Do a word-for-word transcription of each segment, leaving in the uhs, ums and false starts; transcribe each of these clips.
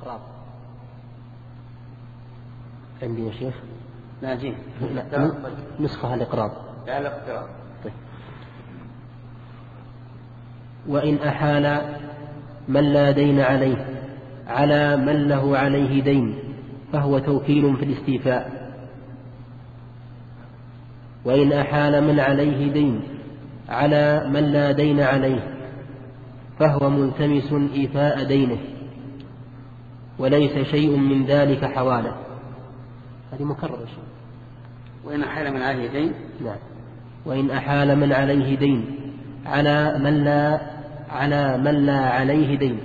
الإقراض عندي يا شيخ. لا جيم نسخة الإقراض. لا الإقراض. طيب. وإن أحال من لا دين عليه على من له عليه دين فهو توكيل في الاستيفاء. وإن أحال من عليه دين على من لا دين عليه فهو ملتمس إيفاء دينه وليس شيء من ذلك حواله. هذه مكررة. وإن أحال من عليه دين. نعم. وإن أحال من عليه دين على من لا على من لا عليه دين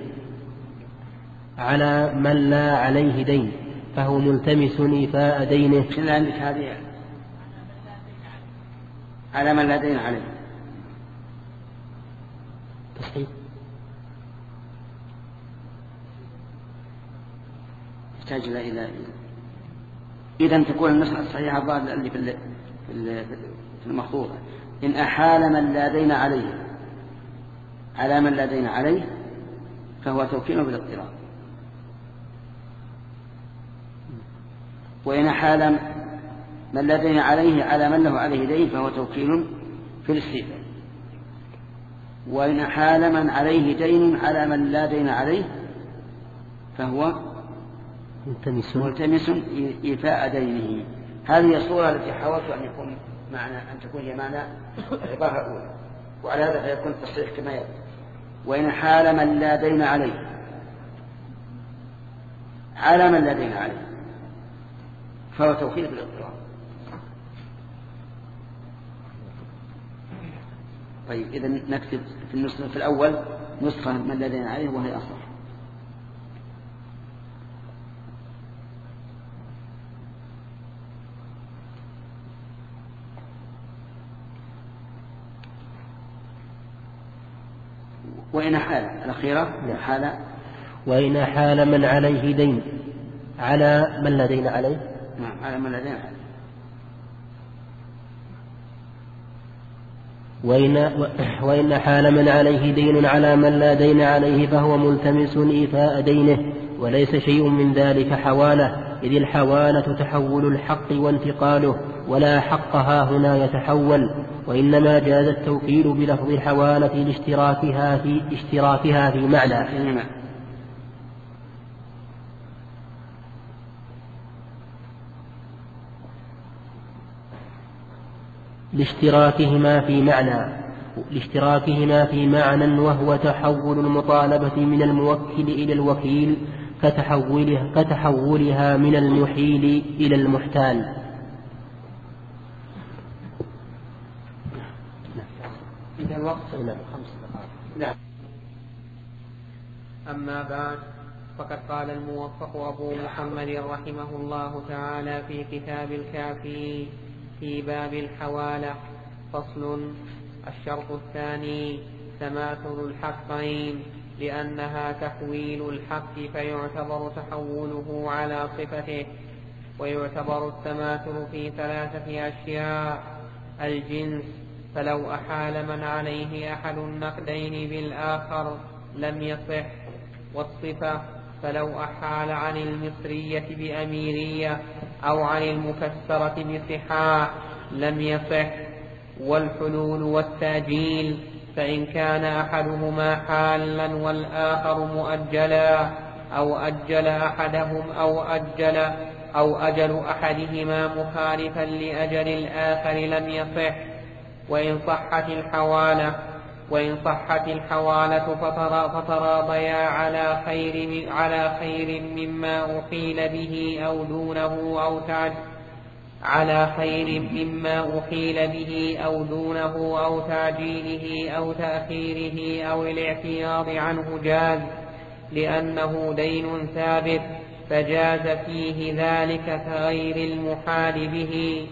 على من لا عليه دين فهو ملتمس إيفاء دينه. شنو عندك هذه؟ على من لا دين عليه. تصحيح. يحتاج إلى إذا تكون النسخة الصحيحة الظاهر اللي في في المخطوطة. إن أحال من لا دين عليه على من لا دين عليه فهو توكيل بالاضطراب. وإن أحال من لا دين عليه على من له عليه دين فهو توكيل في الاستيفاء. وإن أحال من عليه دين على من لا دين عليه فهو ملتمس إيفاء دينه. هذه الصورة التي حاولت أن يكون معنى أن تكون هي معنى العبارة الأولى، وعلى هذا فيكون التصحيح كما يبدو. وإن حال من لا دين عليه على من لا دين عليه فهو توكيل بالاضطراب. طيب إذا نكتب في النسخة في الأول نسخة من لا دين عليه وهي أصح. وإن حال الأخيرة حال وإن حال من عليه دين على من لا دين عليه. نعم على من لا دين عليه. وإن, وإن حال من عليه دين على من لا دين عليه فهو ملتمس إيفاء دينه وليس شيء من ذلك حواله، إذ الحوالة تحول الحق وانتقاله ولا حقها هنا يتحول، وإنما جاز التوكيل بلفظ الحوالة لاشتراكها في اشتراكها في معنى لاشتراكهما في معنى لاشتراكهما في معنى وهو تحول المطالبة من الموكل إلى الوكيل كتحولها, كتحولها من المحيل إلى المحتال. إذا الوقت لا. أما بعد فقد قال الموفق أبو محمد رحمه الله تعالى في كتاب الكافي في باب الحوالة: فصل. الشرط الثاني تماثل الحقين، لأنها تحويل الحق فيعتبر تحوله على صفته. ويعتبر التماثل في ثلاثة أشياء: الجنس، فلو أحال من عليه أحد النقدين بالآخر لم يصح. والصفة، فلو أحال عن المصرية بأميرية أو عن المكسرة بصحاح لم يصح. والحلول والتأجيل، فإن كان أحدهما حالا والآخر مؤجلا أو أجل أحدهم أو أجل أو أجل أحدهما مخالفا لأجل الآخر لم يصح. وإن صحت الحوالة وإن صحت الحوالة فتراضيا على خير على خير مما أحيل به أو دونه أو تعد على خير مما أحيل به أو دونه أو تعجيله أو تأخيره أو الاعتياض عنه جاز، لأنه دين ثابت فجاز فيه ذلك كغير المحال به.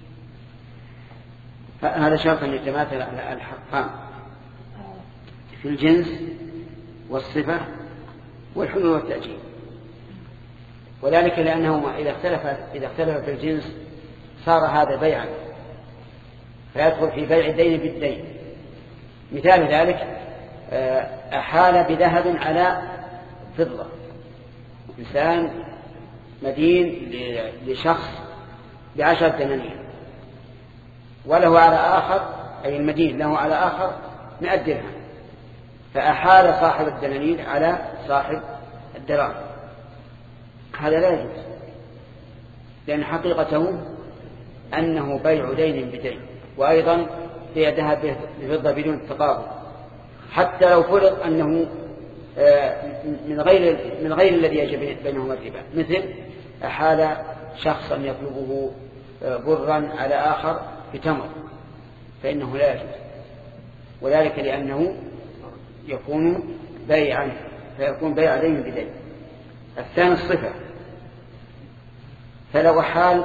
هذا شرط لتماثل الحقان في الجنس والصفة والحلول والتأجيل، وذلك لأنه إذا اختلف إذا اختلف في الجنس صار هذا بيعا فيدخل في بيع الدين بالدين. مثال ذلك أحال بذهب على فضة إنسان مدين لشخص بعشرة دنانير وله على آخر، أي المدين له على آخر مئة درهم، فأحال صاحب الدنانير على صاحب الدراهم، هذا لا يجوز، لأن حقيقته أنه بيع دين بدين، وأيضا هي ذهب بفضة بدون تقابل، حتى لو فرض أنه من غير من غير الذي يجب بينهما الربا، مثل أحال شخصا يطلبه برا على آخر بتمر، فإنه لا يجوز، وذلك لأنه يكون بيعا، فيكون بيع دين بدين. الثاني الصفة، فلو حال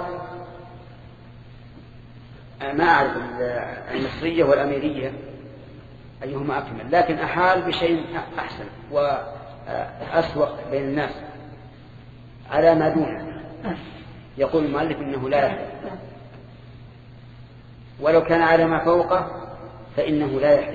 ما أعرف المصرية والأميرية أيهما أكمل، لكن أحال بشيء أحسن وأسوق بين الناس على ما دونه، يقول المؤلف إنه لا يحل، ولو كان على ما فوقه فإنه لا يحل،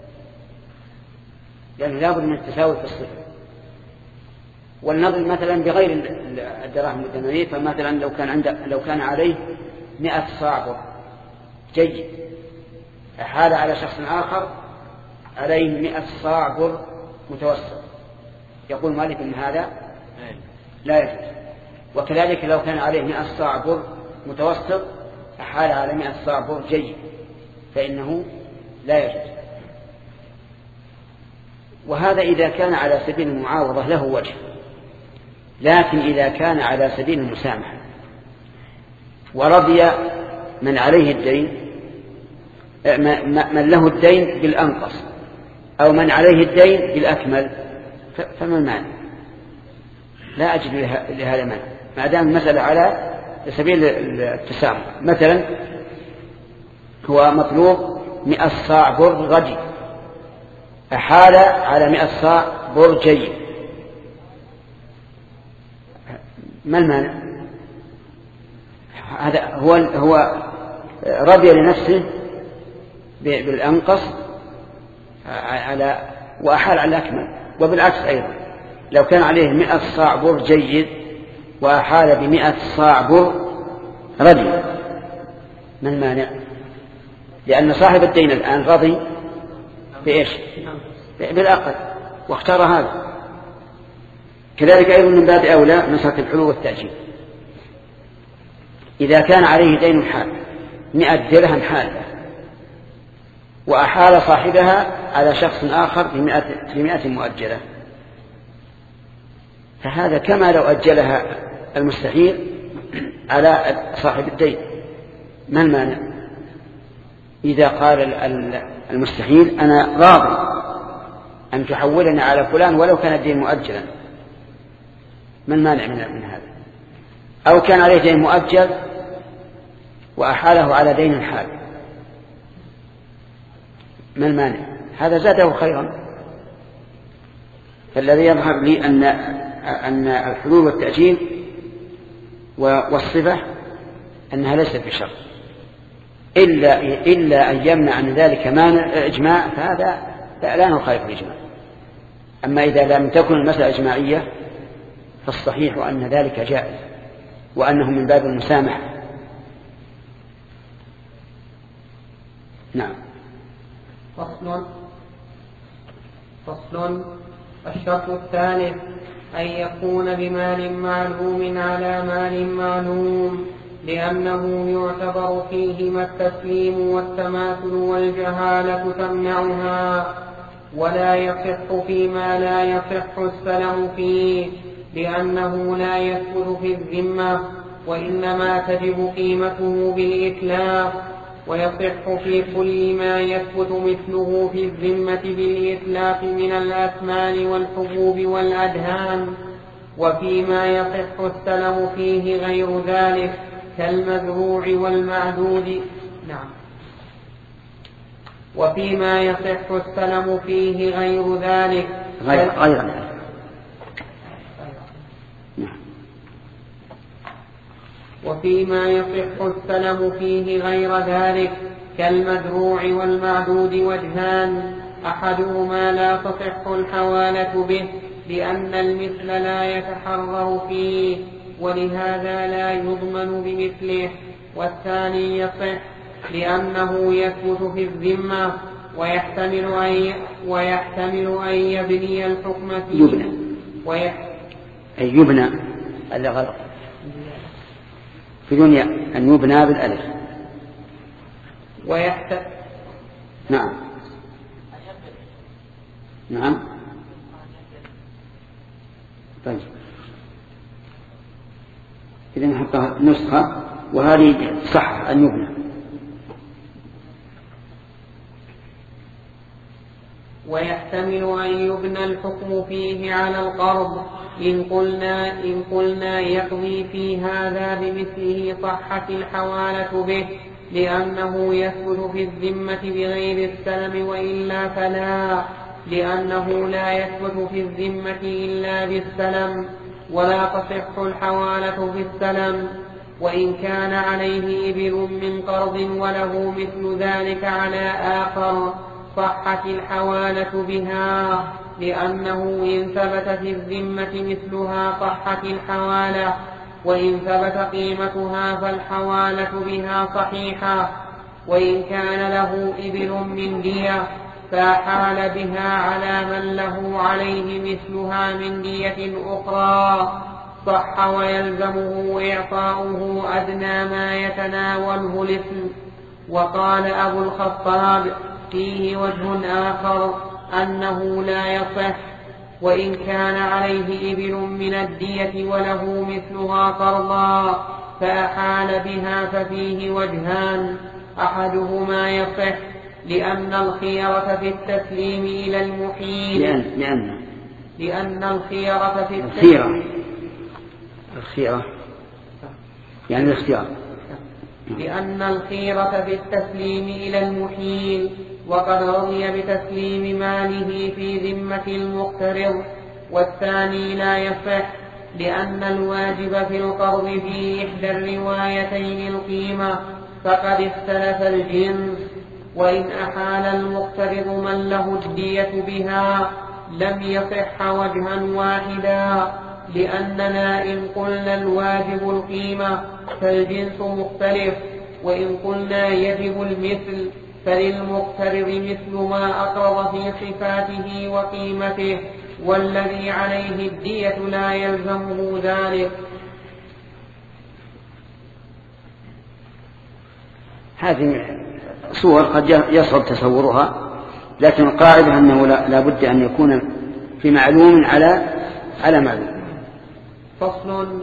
لأنه لا بد من التساوي في الصفة. والنظر مثلا بغير الدراهم والدنانير، فمثلا لو كان عنده لو كان عليه مئة صاع بر جيد، أحال على شخص آخر عليه مئة صاع بر متوسط، يقول مالك إن هذا لا يجوز. وكذلك لو كان عليه مئة صاع بر متوسط أحال على مئة صاع بر جيد، فإنه لا يجوز. وهذا إذا كان على سبيل المعاوضة له وجه، لكن إذا كان على سبيل المسامحة ورضي من عليه الدين، من له الدين بالأنقص أو من عليه الدين بالأكمل، فما المانع؟ لا أجد لهذا مانع، ما دام المسألة على سبيل التسامح. مثلا هو مطلوب مئة صاع بر غدي، أحال على مئة صاع بر جيد، ما المانع؟ هذا هو هو رضي لنفسه بالأنقص على وأحال على الأكمل. وبالعكس أيضا لو كان عليه مئة صاع بر جيد وأحال بمئة صاع بر رضي، ما المانع؟ لأن صاحب الدين الآن رضي بإيش؟ بالأقل، واختار هذا. كذلك أيضا من باب أولى مسألة الحلول والتأجيل، إذا كان عليه دين حال مئة درهم حالة وأحال صاحبها على شخص آخر بمئة مؤجلة، فهذا كما لو أجلها المستحيل على صاحب الدين، ما المانع؟ إذا قال المستحيل أنا راضي أن تحولني على فلان ولو كان الدين مؤجلا، ما المانع من هذا؟ أو كان عليه دين مؤجل وأحاله على دين حال، ما المانع؟ هذا زاده خيرا. فالذي يظهر لي أن أن الحلول والتأجيل والصفة أنها ليست بشرط، إلا إلا أن يمنع عن ذلك مانع إجماع، فهذا لا نخالف الإجماع. أما إذا لم تكن المسألة إجماعية فالصحيح أن ذلك جائز، وأنه من باب المسامحة. نعم. فصل فصل الشرط الثالث أن يكون بمال معلوم على مال معلوم، لأنه يعتبر فيهما التسليم والتماثل والجهالة تمنعها، ولا يصح فيما لا يصح السلم فيه، لأنه لا يثبت في الذمة، وإنما تجب قيمته بالإتلاف. ويصح في كل ما يثبت مثله في الذمة بالإتلاف من الأثمان والحبوب والأدهان، وفيما يصح السلم فيه غير ذلك كالمزروع والمعدود. نعم. وفيما يصح السلم فيه غير ذلك غير غير ذلك وفيما يصح السلم فيه غير ذلك كالمزروع والمعدود وجهان، أحدهما لا تصح الحوالة به لأن المثل لا يتحرر فيه ولهذا لا يضمن بمثله. والثاني يصح لأنه يثبت في الذمة ويحتمل أن ويحتمل أن يبني الحكم فيه يبنى ويح... أي يبنى اللي غلط في دنيا أن يبنى بالألف. ويحت... نعم نعم طيب إذا نحطها نسخة وهذه صح أن يبنى. ويحتمل أن يبنى الحكم فيه على القرض إن قلنا, إن قلنا يقضي في هذا بمثله صحت الحوالة به لأنه يثبت في الذمة بغير السلم وإلا فلا لأنه لا يثبت في الذمة إلا بالسلم ولا تصح الحوالة في السلم. وإن كان عليه إبل من قرض وله مثل ذلك على آخر صحت الحوالة بها لأنه إن ثبت في الذمة مثلها صحت الحوالة وإن ثبت قيمتها فالحوالة بها صحيحة. وإن كان له إبل من دية فحال بها على من له عليه مثلها من دية أخرى صح ويلزمه إعطاؤه أدنى ما يتناوله الإثم. وقال أبو الخطاب فيه وجه آخر أنه لا يصح. وإن كان عليه إبل من الدية وله مثلها قرضا فأحال بها ففيه وجهان أحدهما يصح لأن الخيرة في التسليم إلى المحيل لأن, لأن, لأن الخيرة في التسليم الخيرة يعني الاختيار لأن الخيرة في التسليم إلى المحيل وقد رضي بتسليم ماله في ذمة المقترض. والثاني لا يصح لأن الواجب في القرض في إحدى الروايتين القيمة فقد اختلف الجنس. وإن أحال المقترض من له الدية بها لم يصح وجها واحدا لأننا إن قلنا الواجب القيمة فالجنس مختلف وإن قلنا يجب المثل فللمقترض مثل ما أقرض في صفاته وقيمته والذي عليه الدية لا يلزمه ذلك. هذه صور قد يصعب تصورها لكن القاعدة أنه لا بد أن يكون في معلوم على على معلوم. فصل.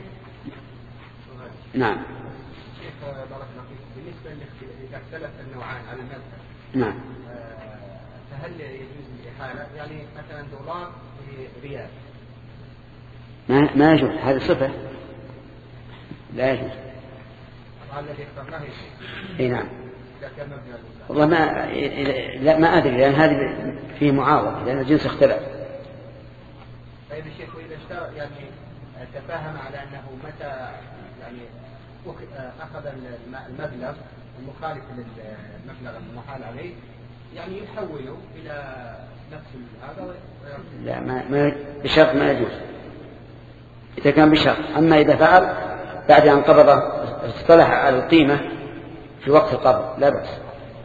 نعم. بالنسبة إذا اختلف النوعان على المذهب نعم فهل يجوز الإحالة يعني مثلا دولار بريال؟ ما ما يجوز هذه صفة لا يجوز. هذا الذي اخترناه اي نعم. إذا كان مبنى والله ما لا ما أدري لأن هذه فيه معارضة لأن الجنس اختلف. طيب الشيخ إذا اشترى يعني تفاهم على أنه متى يعني أخذ المبلغ المخالف للمبلغ المحال عليه يعني يحوله إلى نفس هذا. لا ما ما بشرط ما يجوز إذا كان بشرط. أما إذا فعل بعد أن قبض اصطلح على القيمة في وقت القبض لا بأس.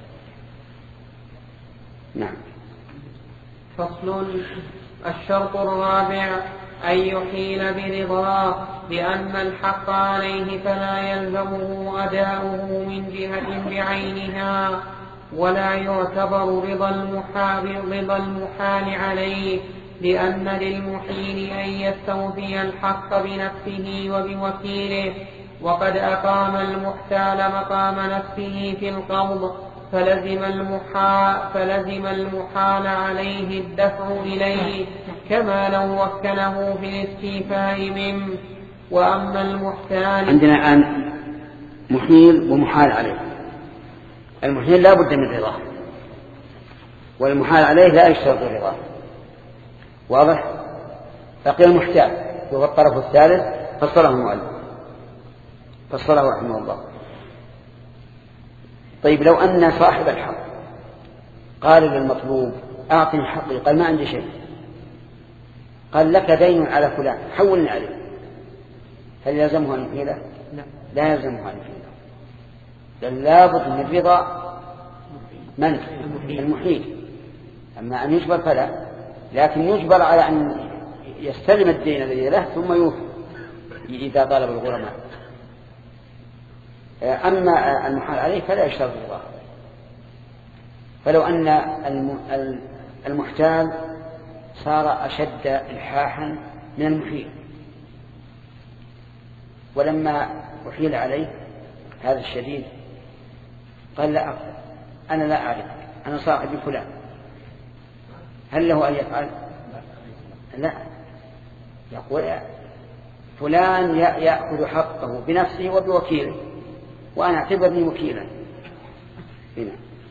نعم. فصل. الشرط الرابع أن يحيل برضاه لأن الحق عليه فلا يلزمه أداؤه من جهة بعينها ولا يعتبر رضا المحال, رضا المحال عليه لأن للمحيل أن يستوفي الحق بنفسه وبوكيله وقد أقام المحتال مقام نفسه في القبض فلزم المحال, فلزم المحال عليه الدفع إليه كما لو وكله في الاستيفاء منه. وأما المحتال عندنا الآن محيل ومحال عليه. المحيل لا بد من رضاه والمحال عليه لا يشترط رضاه واضح. بقي المحتال وهو الطرف الثالث فصله المؤلف فصله رحمه الله. طيب لو أن صاحب الحق قال للمطلوب أعطني حقي قال ما عندي شيء قال لك دين على فلان حولني عليه، هل يلزمه أن يحيله؟ لا يلزمه أن يحيله، بل لابد من رضا من؟ المحيل. أما أن يجبر فلا، لكن يجبر على أن يستلم الدين الذي له ثم يوفي إذا طالب الغرماء. أما المحال عليه فلا يشترط رضاه. فلو أن المحتال صار أشد إلحاحا من المحيل، ولما أحيل عليه هذا الشديد قال لا أقبل، أنا لا أعرف، أنا صاحبي فلان، هل له أن يفعل؟ لا، يقول فلان يأخذ حقه بنفسه وبوكيله وأنا أعتبرني وكيلا هنا.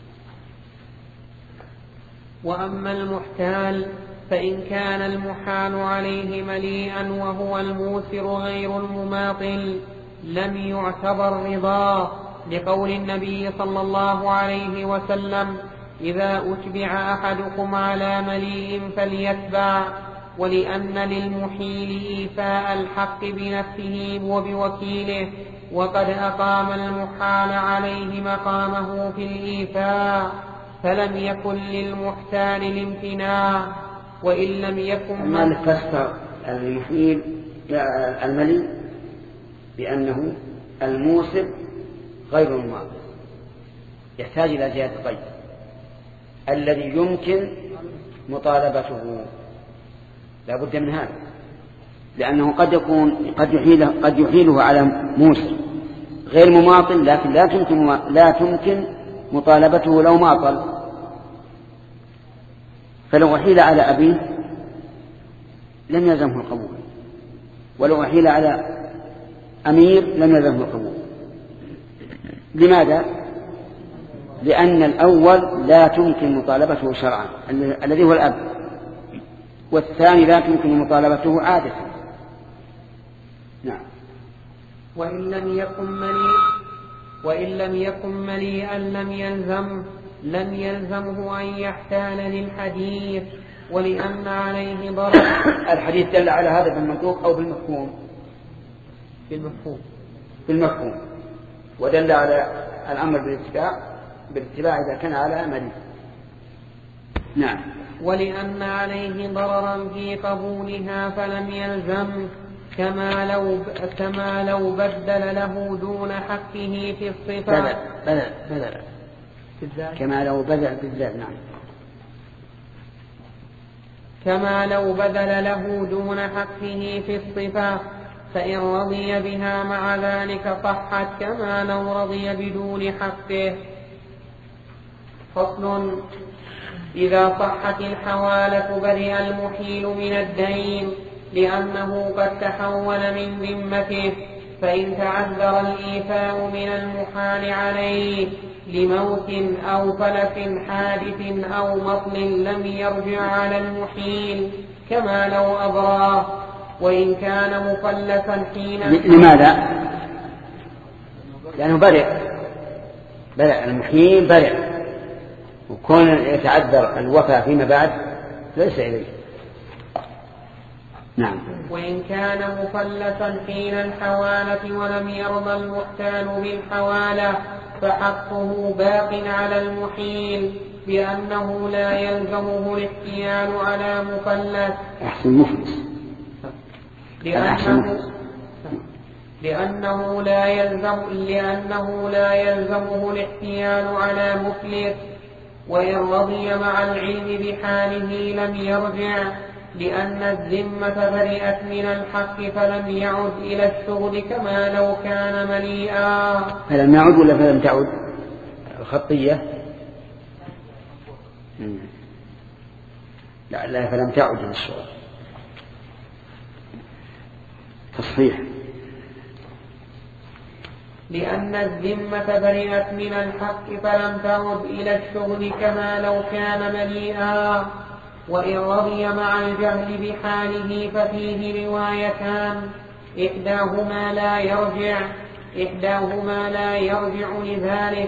وأما المحتال فإن كان المحال عليه مليئا وهو الموسر غير المماطل لم يعتبر رضاه، لقول النبي صلى الله عليه وسلم: إذا أتبع أحدكم على مليء فليتبع. ولأن للمحيل إيفاء الحق بنفسه وبوكيله، وقد أقام المحال عليه مقامه في الإيفاء، فلم يكن للمحتال الامتناع. وإن لم يكن من فسر المحيل المليء بأنه الموسر غير المماطل، يحتاج إلى زيادة قيد الذي يمكن مطالبته، لا بد من هذا، لأنه قد يكون قد يحيله قد يحيله على موسر غير مماطل، لكن لا تمكن لا تمكن مطالبته لو ماطل. فلو أحيل على أبيه لم يلزمه القبول، ولو أحيل على أمير لم يلزمه القبول. لماذا؟ لأن الأول لا تمكن مطالبته شرعا الذي هو الأب، والثاني لا تمكن مطالبته عادة. نعم. وإن لم يكن مليء وإن لم يكن مليئا لم يلزم لم يلزمه أن يحتال للحديث، ولأن عليه ضرر. الحديث دل على هذا بالمنطوق أو بالمفهوم؟ بالمفهوم. بالمفهوم. ودل على الأمر بالاتباع بالاتباع إذا كان على مليء. نعم. ولأن عليه ضررا في قبولها فلم يلزم، كما لو كما لو بدل له دون حقه في الصفة. بدل بدل بدل كما لو بدل بالذات. نعم. كما لو بدل له دون حقه في الصفة، فإن رضي بها مع ذلك صحت كما لو رضي بدون حقه. فصل: إذا صحت الحوالة برئ المحيل من الدين لأنه قد تحول من ذمته، فإن تعذر الإيفاء من المحال عليه لموت أو تلف حادث أو مطل لم يرجع على المحيل كما لو أبراه، وإن كان مفلسا حين. لماذا؟ لأنه برئ برئ المحيل برئ، وكون يتعذر الوفاء فيما بعد ليس إليه. نعم. وإن كان مفلسا حين الحوالة ولم يرضى المحتال بالحوالة فحقه باق على المحيل، بأنه لا يلزمه الاحتيال على مفلس. أحسن مفلس. لأنه, لأنه, لا يلزم لأنه لا يلزمه الاحتيال على مفلس، وإن رضي مع العلم بحاله لم يرجع، لأن الذمة برئت من الحق فلم يعد إلى الشغل كما لو كان مليئا. فلم يعد ولا فلم تعد؟ الخطية لا لا فلم تعد إلى الشغل. تصحيح. لأن الذمة برئت من الحق فلم تعد إلى الشغل كما لو كان مليئا. وإن رضي مع الجهل بحاله ففيه روايتان، إحداهما لا يرجع إحداهما لا يرجع لذلك،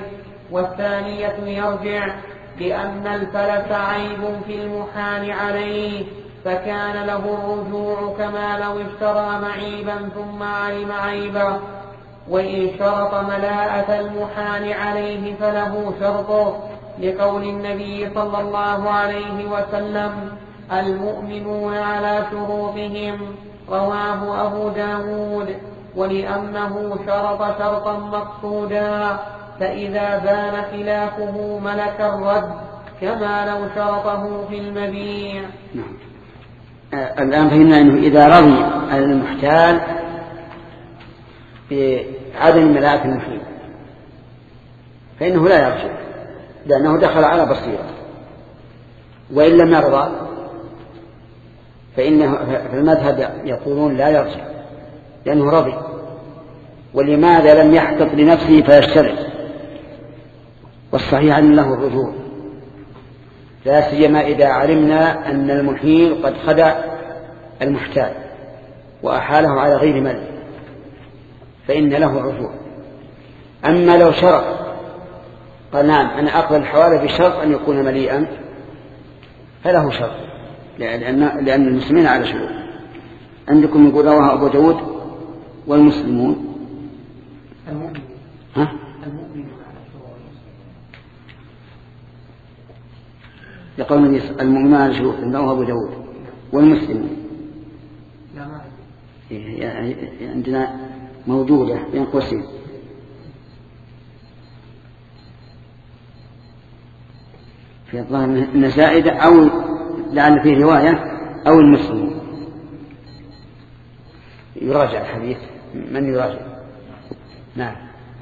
والثانية يرجع، لأن الفلس عيب في المحال عليه، فكان له الرجوع كما لو اشترى معيبا ثم علم عيبه. وإن شرط ملاءة المحال عليه فله شرطه، لقول النبي صلى الله عليه وسلم: المؤمنون على شروطهم، رواه أبو داود. ولأنه شرط شرطا مقصودا، فإذا بان خلافه ملك الرد كما لو شرطه في المبيع. نعم. الآن فهمنا أنه إذا رضي المحتال بعدم ملاءة المحيل فإنه لا يرجع، لأنه دخل على بصيرة. وإن لم يرضى فإنه في المذهب يقولون لا يرجع لأنه رضي. ولماذا لم يحتط لنفسه فيشترط؟ والصحيح أن له الرجوع، لا سيما إذا علمنا أن المحيل قد خدع المحتال وأحاله على غير ملء فإن له الرجوع. أما لو شرط قال: نعم أنا أقبل الحوالة بشرط أن يكون مليئا، فله شرط، لأن, لأن المسلمين على شروط. عندكم يقول رواه أبو داود والمسلمون المؤمن ها؟ المؤمن على شروط يقول المؤمنون على شروط، رواه أبو داود والمسلمون. لا ما يعني عندنا موجودة بين قوسين. في الظاهر أن زائدة أو لعل فيه رواية أو المسلمون. يراجع الحديث. من يراجع؟ نعم.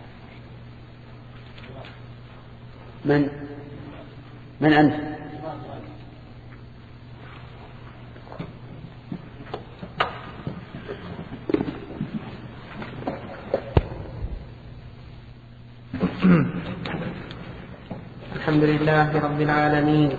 من من أنت؟ الحمد لله رب العالمين،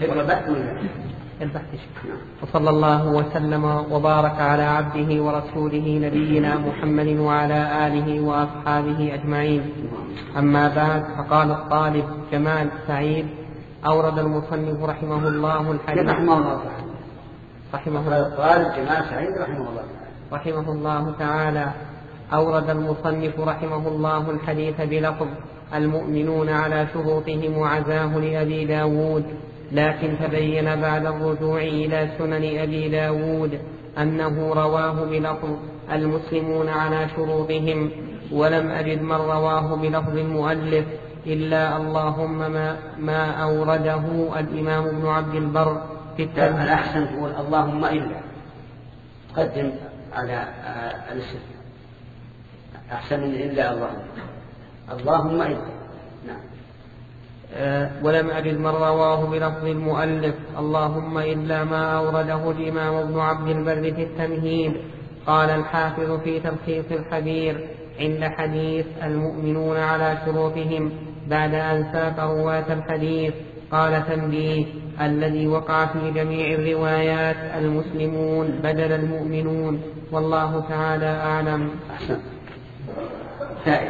وصلى الله وسلم وبارك على عبده ورسوله نبينا محمد وعلى آله وأصحابه أجمعين. أما بعد، فقال الطالب جمال سعيد: أورد المصنف رحمه الله الحديث رحمه الله تعالى رحمه الله الطالب جمال سعيد رحمه الله رحمه الله تعالى أورد المصنف رحمه الله الحديث بلفظ المؤمنون على شروطهم وعزاه لأبي داود، لكن تبين بعد الرجوع إلى سنن أبي داود أنه رواه بلفظ المسلمون على شروطهم، ولم أجد من رواه بلفظ المؤلف إلا اللهم ما, ما أورده الإمام ابن عبد البر في التمهيد. الأحسن تقول اللهم إلا، قدم على الاسم أحسن من إلا اللهم اللهم إلا. نعم. أه ولم أجد من رواه بلفظ المؤلف اللهم إلا ما أورده الإمام ابن عبد البر في التمهيد. قال الحافظ في تلخيص الحبير عند حديث المؤمنون على شروطهم بعد أن ساق رواة الحديث: قال: تنبيه: الذي وقع في جميع الروايات المسلمون بدل المؤمنون، والله تعالى أعلم. أحسن. فائدة.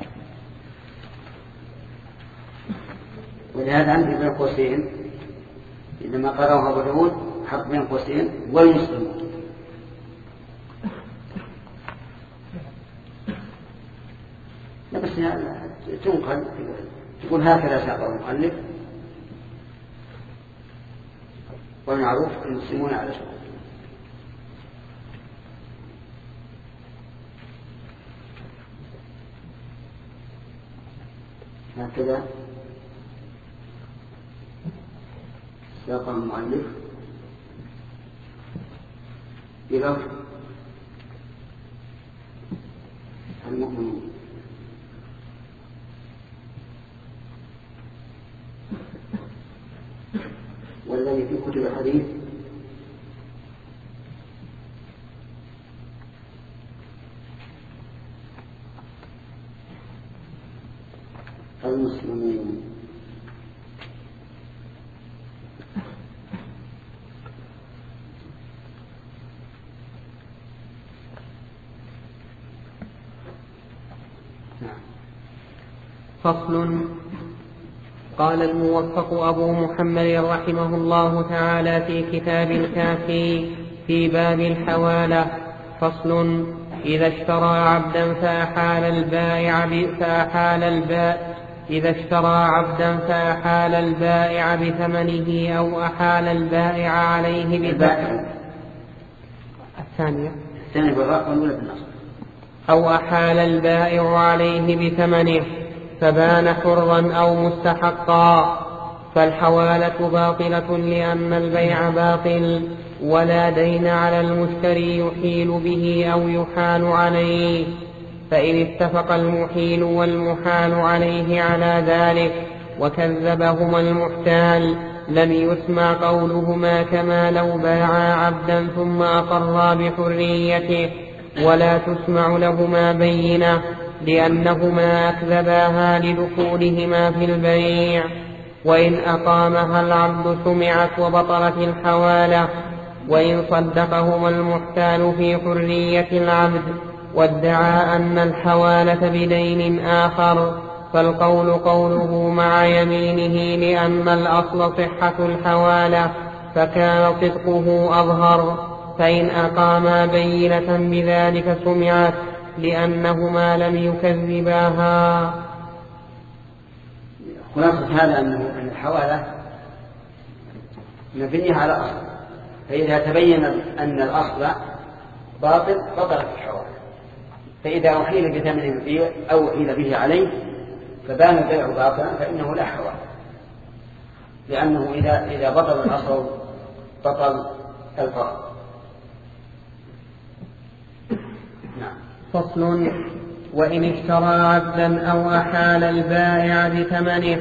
ولهذا عندي بين قوسين، إنما قرأه أبو داود حط بين قوسين والمسلمون. لا بس تنقل تقول هكذا ساق المؤلف، والمعروف المسلمون على شروط. هكذا ساق المؤلف بلفظ المؤمنون. والذي في كتب الحديث المسلمين. فصل: قال الموفق أبو محمد رحمه الله تعالى في كتاب الكافي في باب الحوالة: فصل: إذا اشترى عبدا فأحال البائع فأحال البائع إذا اشترى عبدا فأحال البائع بثمنه أو أحال البائع عليه بثمنه الثانية الثانية بالراء والأولى بالنصب أو أحال البائع عليه بثمنه فبان حرا أو مستحقا فالحوالة باطلة لأن البيع باطل، ولا دين على المشتري يحيل به أو يحال عليه. فإن اتفق المحيل والمحال عليه على ذلك وكذبهما المحتال لم يسمع قولهما كما لو باعا عبدا ثم أقرا بحريته، ولا تسمع لهما بينة لأنهما أكذباها لدخولهما في البيع. وإن أقامها العبد سمعت وبطلت الحوالة. وإن صدقهما المحتال في حرية العبد وادعى أن الحوالة بدين آخر فالقول قوله مع يمينه، لأن الأصل صحة الحوالة فكان صدقه أظهر. فإن أقاما بينة بذلك سمعت لأنهما لم يكذباها. خلاصة هذا أن الحوالة مبنية على أصل، فإذا تبين أن الأصل باطل بطلت الحوالة. فإذا أحيل بثمن البيع أو أحيل به عليه فبان البيع باطلا فإنه لا حوالة، لأنه إذا إذا بطل الأصل بطل الفرق. نعم. فصل: وإن اشترى عبدا أو أحال البائع بثمنه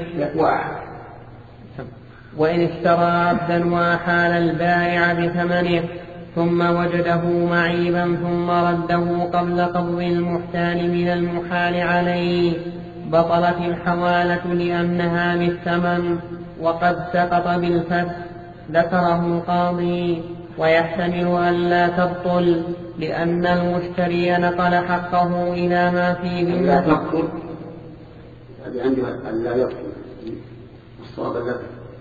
وإن اشترى عبدا وأحال البائع بثمنه ثم وجده معيبا ثم رده قبل قبض المحتال من المحال عليه بطلت الحوالة لأنها بالثمن وقد سقط بالفتح. ذكره القاضي. ويحتمل أن لا تبطل لأن المشتري نقل حقه إلى ما في ذمته. لا تبطل هذه عندي أن لا يبطل الصواب لك.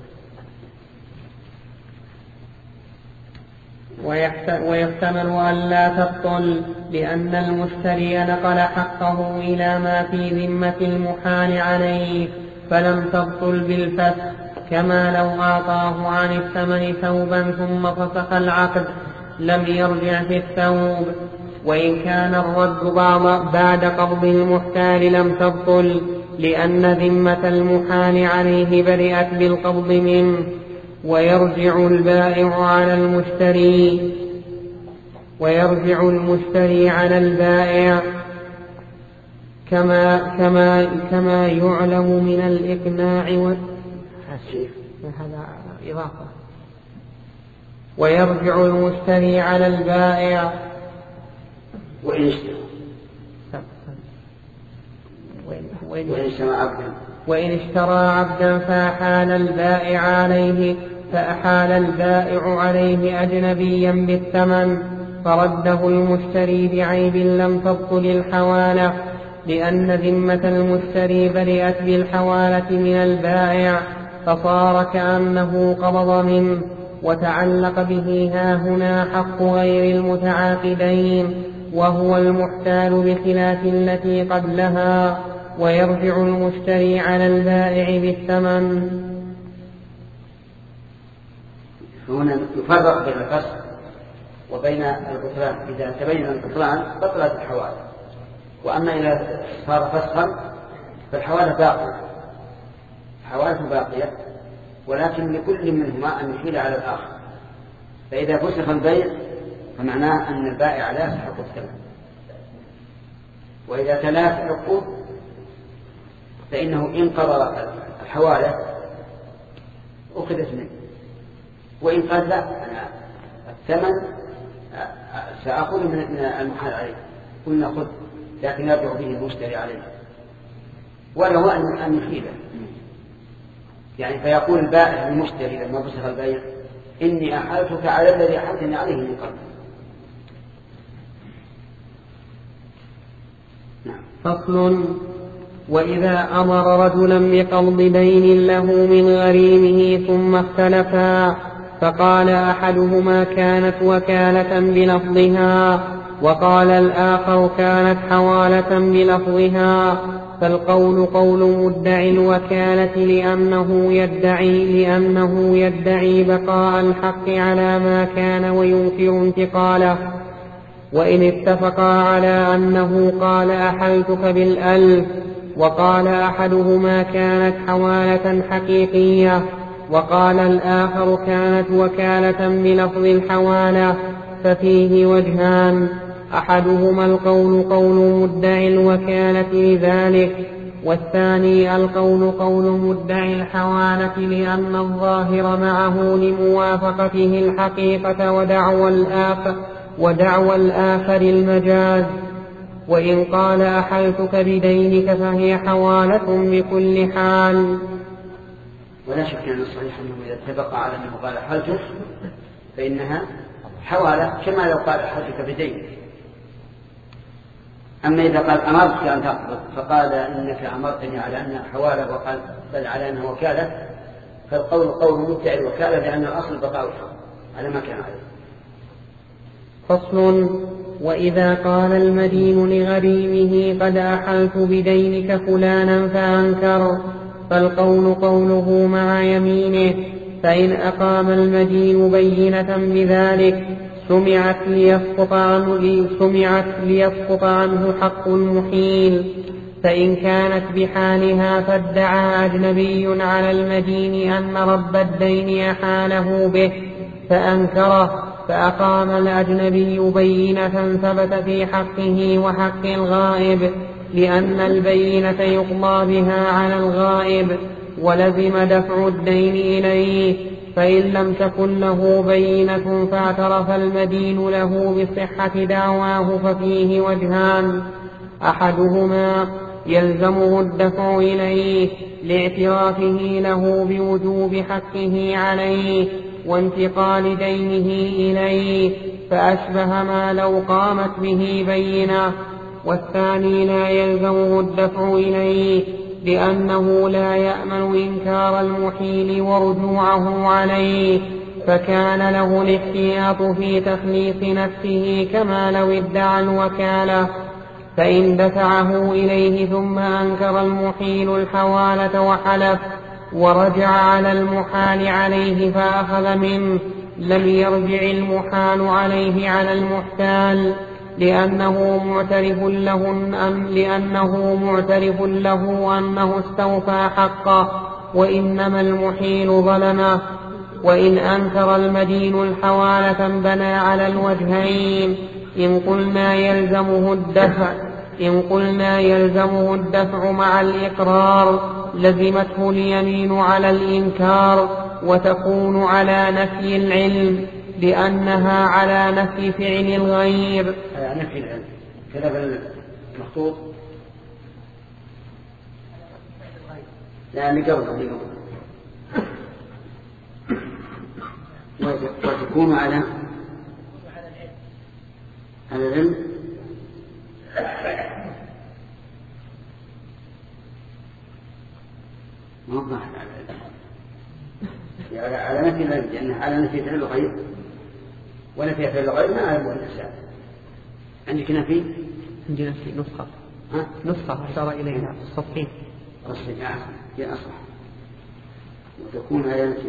ويحتمل أن لا تبطل لأن المشتري نقل حقه إلى ما في ذمة المحال عليه فلم تبطل بالفتح، كما لو أعطاه عن الثمن ثوبا ثم فسخ العقد لم يرجع في الثوب. وإن كان الرد بعد قبض المحتال لم تبطل لأن ذمة المحال عليه برئت بالقبض منه. ويرجع البائع على المشتري ويرجع المشتري على البائع كما كما كما يعلم من الإقناع و... هذا إضافة. ويرجع المشتري على البائع وإن اشترى عبدا وإن اشترى عبدا فأحال البائع عليه فأحال البائع عليه أجنبيا بالثمن فرده المشتري بعيب لم تبطل الحوالة، لأن ذمة المشتري برئت بالحوالة من البائع فصار كأنه قبض منه، وتعلق به هاهنا حق غير المتعاقدين وهو المحتال بخلاف التي قبلها. ويرجع المشتري على البائع بالثمن. هنا يفرق بين الفسخ وبين البطلان. إذا تبين البطلان بطلت الحوالة، وأما إذا صار فسخا فالحوالة باقية الحوالة باقية ولكن لكل منهما أن يحيل على الآخر. فإذا فسخ البيع فمعناه أن البائع لا يستحق الثمن، وإذا تلافى العقود فإنه إن قضى الحوالة أخذت منه، وإن قال لا أنا الثمن سأخذ من المحال عليه قلنا خذ، لكن يرجع به المشتري عليه وله أن يحيله. يعني فيقول البائع المشتري لما فسخ البيع إني أحالتك على الذي أحالتني عليه من قبل. فصل: وإذا أمر رجلا بقبض دين له من غريمه ثم اختلفا فقال أحدهما كانت وكالة بلفظها وقال الآخر كانت حوالة بلفظها، فالقول قول مدعي الوكالة لأنه يدعي, لأنه يدعي بقاء الحق على ما كان وينكر انتقاله. وإن اتفقا على أنه قال أحلتك بالألف وقال أحدهما كانت حوالة حقيقية وقال الآخر كانت وكالة بلفظ الحوالة ففيه وجهان: أحدهما القول قول مدعي الوكالة لذلك، والثاني القول قول مدعي الحوالة لأن الظاهر معه لموافقته الحقيقة ودعوى الآخر, ودعوى الآخر المجاز. وإن قال أحلتك بدينك فهي حوالة بكل حال. ولا شك أن الصحيح أنه إذا اتفق على أنه قال أحلتك فإنها حوالة كما لو قال أحلتك بدينك. أما إذا قال أمرتك أن تقبض فقال إنك أمرتني على أنها حوالة وقال بل على أنها وكالة، فالقول قول مدعي الوكالة لأن الأصل بقاء الحق على ما كان عليه. فصل: وإذا قال المدين لغريمه قد أحلت بدينك فلانا فأنكر فالقول قوله مع يمينه، فإن أقام المدين بينة بذلك سمعت ليسقط عنه, سمعت ليسقط عنه حق المحيل. فإن كانت بحالها فادعى أجنبي على المدين أن رب الدين أحاله به فأنكره، فأقام الأجنبي بينة ثبت في حقه وحق الغائب، لأن البينة يقضى بها على الغائب ولزم دفع الدين إليه. فإن لم تكن له بينة فاعترف المدين له بصحة دعواه ففيه وجهان: أحدهما يلزمه الدفع إليه لاعترافه له بوجوب حقه عليه وانتقال دينه إليه فأشبه ما لو قامت به بينة، والثاني لا يلزمه الدفع إليه لأنه لا يأمن إنكار المحيل ورجوعه عليه، فكان له الاحتياط في تخليص نفسه كما لو ادعى الوكالة. فإن دفعه إليه ثم أنكر المحيل الحوالة وحلف ورجع على المحال عليه فأخذ منه لم يرجع المحال عليه على المحتال، لأنه معترف له أن لأنه معترف له أنه استوفى حقه وإنما المحيل ظلمه. وإن أنكر المدين الحوالة بنى على الوجهين: إن قلنا يلزمه الدفع إن قلنا يلزمه الدفع مع الإقرار لزمته اليمين على الإنكار وتكون على نفي العلم لأنها على نفي فعل الغير. على نفي العلم كلام المخطوط لأن قبل وتكون على على العلم موضح على على نفي العلم لأنه على نفي فعل الغير ونفي فعل الغير ما أعلم الإنسان. عندك نفي؟ عندي نفي نسخة ها؟ نسخة أشار إليها الصفحين الصفحين يا أصح وتكون على نفي.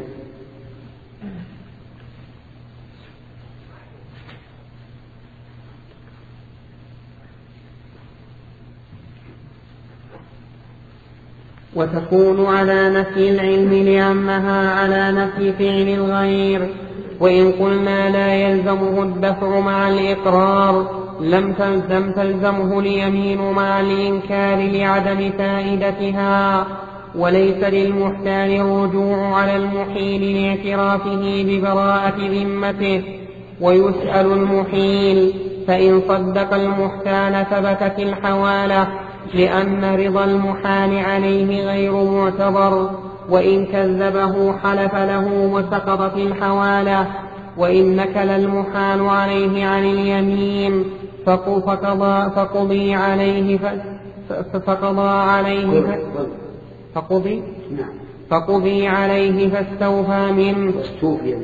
وتكون على نفي العلم لأنها على نفي فعل الغير. وإن قلنا لا يلزمه الدفع مع الإقرار لم تلزم تلزمه اليمين مع الإنكار لعدم فائدتها، وليس للمحتال الرجوع على المحيل لاعترافه ببراءة ذمته. ويسأل المحيل فإن صدق المحتال ثبتت الحوالة لأن رضا المحال عليه غير معتبر، وإن كذبه حلف له وسقطت الحوالة. وإن نكل المحال عليه عن اليمين فقضي عليه فقضى عليه فقضي فقضي عليه فاستوفى منه واستوفي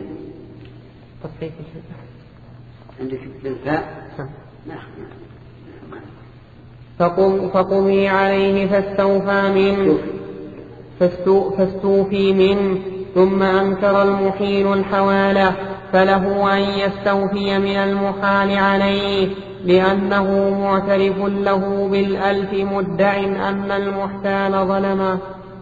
عندك بالفاء فقضي عليه فاستوفى منه فاستوفي منه ثم أنكر المحيل الحوالة فله أن يستوفي من المحال عليه لأنه معترف له بالألف مدع أن المحتال ظلمه.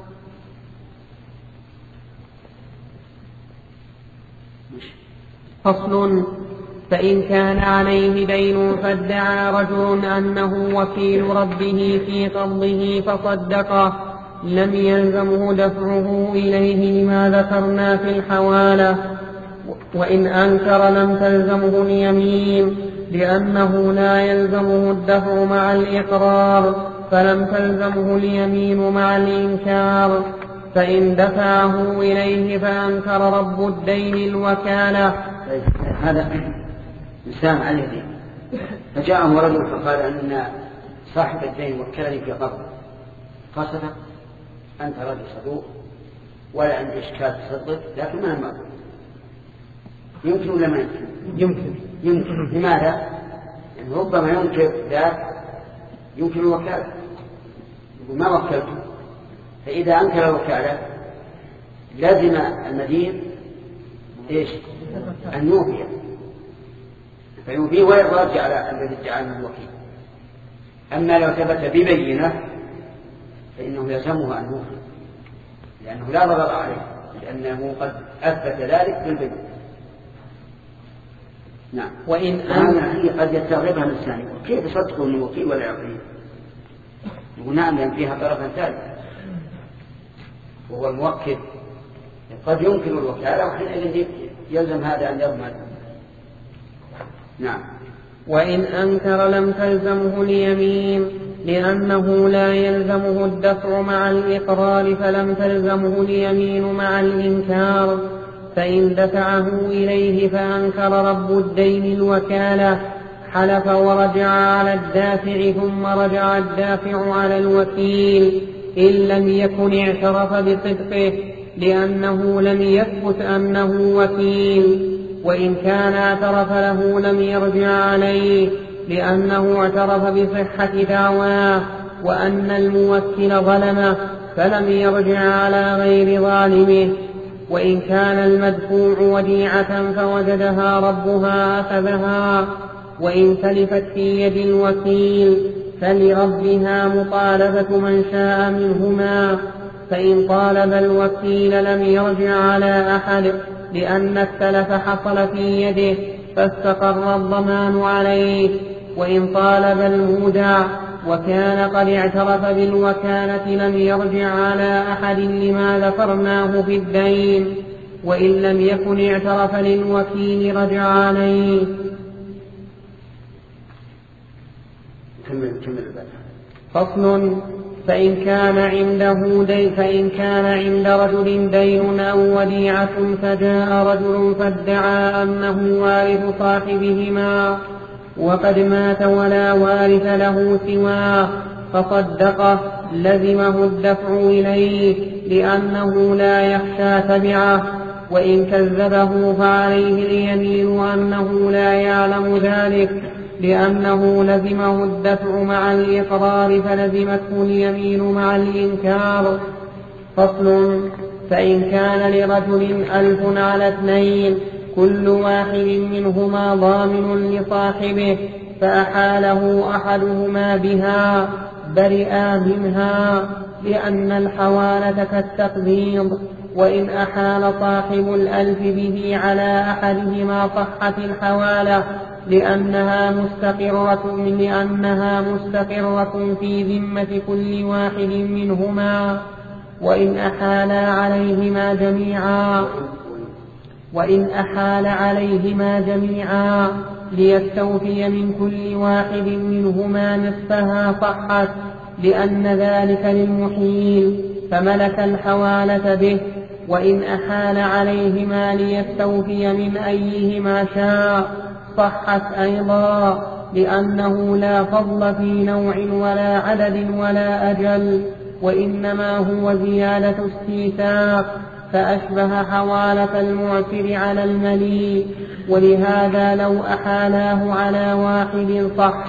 فصل. فإن كان عليه دين فادعى رجل أنه وكيل ربه في قبضه فصدقه لم يلزمه دفعه إليه لما ذكرنا في الحوالة، وإن أنكر لم تلزمه اليمين لأنه لا يلزمه الدفع مع الإقرار فلم تلزمه اليمين مع الإنكار. فإن دفعه إليه فأنكر رب الدين الوكالة. هذا إنسان عليه دين فجاءه رجل فقال أن صاحب الدين وكلني في قبض قال صدق أنت رجل صدوق ولا عندي إشكال تصدق لكن ما المقصود يمكن ولا ما يمكن؟ يمكن يمكن. لماذا؟ يعني ربما يمكن ذات يمكن الوكالة يقول ما وكلته، فإذا أنكر الوكالة لازم المدين إيش؟ أن يوفي فيوفي ويرجع على الذي ادعى من الوكيل. أما لو ثبت ببينة فإنه يلزمه أن يوفي لأنه لا ضرر عليه لأنه قد أثبت ذلك بالبينة. نعم. وإن أن قد يستغربها الإنسان كيف يصدقه من الوكيل ولا يعطيه؟ يقول نعم لأن فيها طرفا ثالث وهو الموكل قد ينكر الوكالة وحينئذ يلزم هذا أن يضمن. نعم. وإن أنكر لم تلزمه اليمين لأنه لا يلزمه الدفع مع الإقرار فلم تلزمه اليمين مع الإنكار. فإن دفعه إليه فأنكر رب الدين الوكالة حلف ورجع على الدافع ثم رجع الدافع على الوكيل إن لم يكن اعترف بصدقه لأنه لم يثبت أنه وكيل، وإن كان اعترف له لم يرجع عليه لأنه اعترف بصحة دعواه وأن الموكل ظلمه فلم يرجع على غير ظالمه. وإن كان المدفوع وديعة فوجدها ربها أخذها، وإن تلفت في يد الوكيل فلربها مطالبة من شاء منهما. فإن طالب الوكيل لم يرجع على أحد لأن التلف حصل في يده فاستقر الضمان عليه. وإن طالب المودع وكان قد اعترف بالوكالة لم يرجع على أحد لما ذكرناه في الدين، وإن لم يكن اعترف للوكيل رجع عليه. فصل. فإن كان عنده دين فإن كان عند رجل دين أو وديعة فجاء رجل فادعى أنه وارث صاحبهما وقد مات ولا وارث له سواه فصدقه لزمه الدفع إليه لأنه لا يخشى تبعه، وإن كذبه فعليه اليمين أنه لا يعلم ذلك لأنه لزمه الدفع مع الإقرار فلزمته اليمين مع الإنكار. فصل. فإن كان لرجل ألف على اثنين كل واحد منهما ضامن لصاحبه فأحاله أحدهما بها برئا منها لأن الحوالة كالتقبيض، وإن أحال صاحب الألف به على أحدهما صحت الحوالة لأنها مستقرة لأنها مستقرة في ذمة كل واحد منهما. وإن أحال عليهما جميعا وإن أحال عليهما جميعا ليستوفي من كل واحد منهما نصفها صحت لأن ذلك للمحيل فملك الحوالة به. وإن أحال عليهما ليستوفي من أيهما شاء صحت أيضا لأنه لا فضل في نوع ولا عدد ولا أجل، وإنما هو زيادة استيثاق، فأشبه حوالة المعسر على المليء، ولهذا لو أحالاه على واحد صح.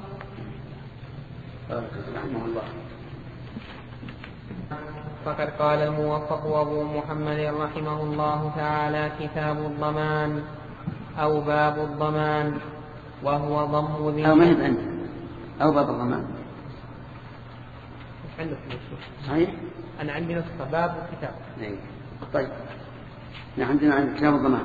فقد قال الموفق أبو محمد رحمه الله تعالى: كتاب الضمان أو باب الضمان، وهو ضم ذي أو ما هي عندي أو باب الضمان. عندك صحيح؟ أنا عندي نسخة باب الكتاب. طيب، نحن عندنا عن كتاب الضمان.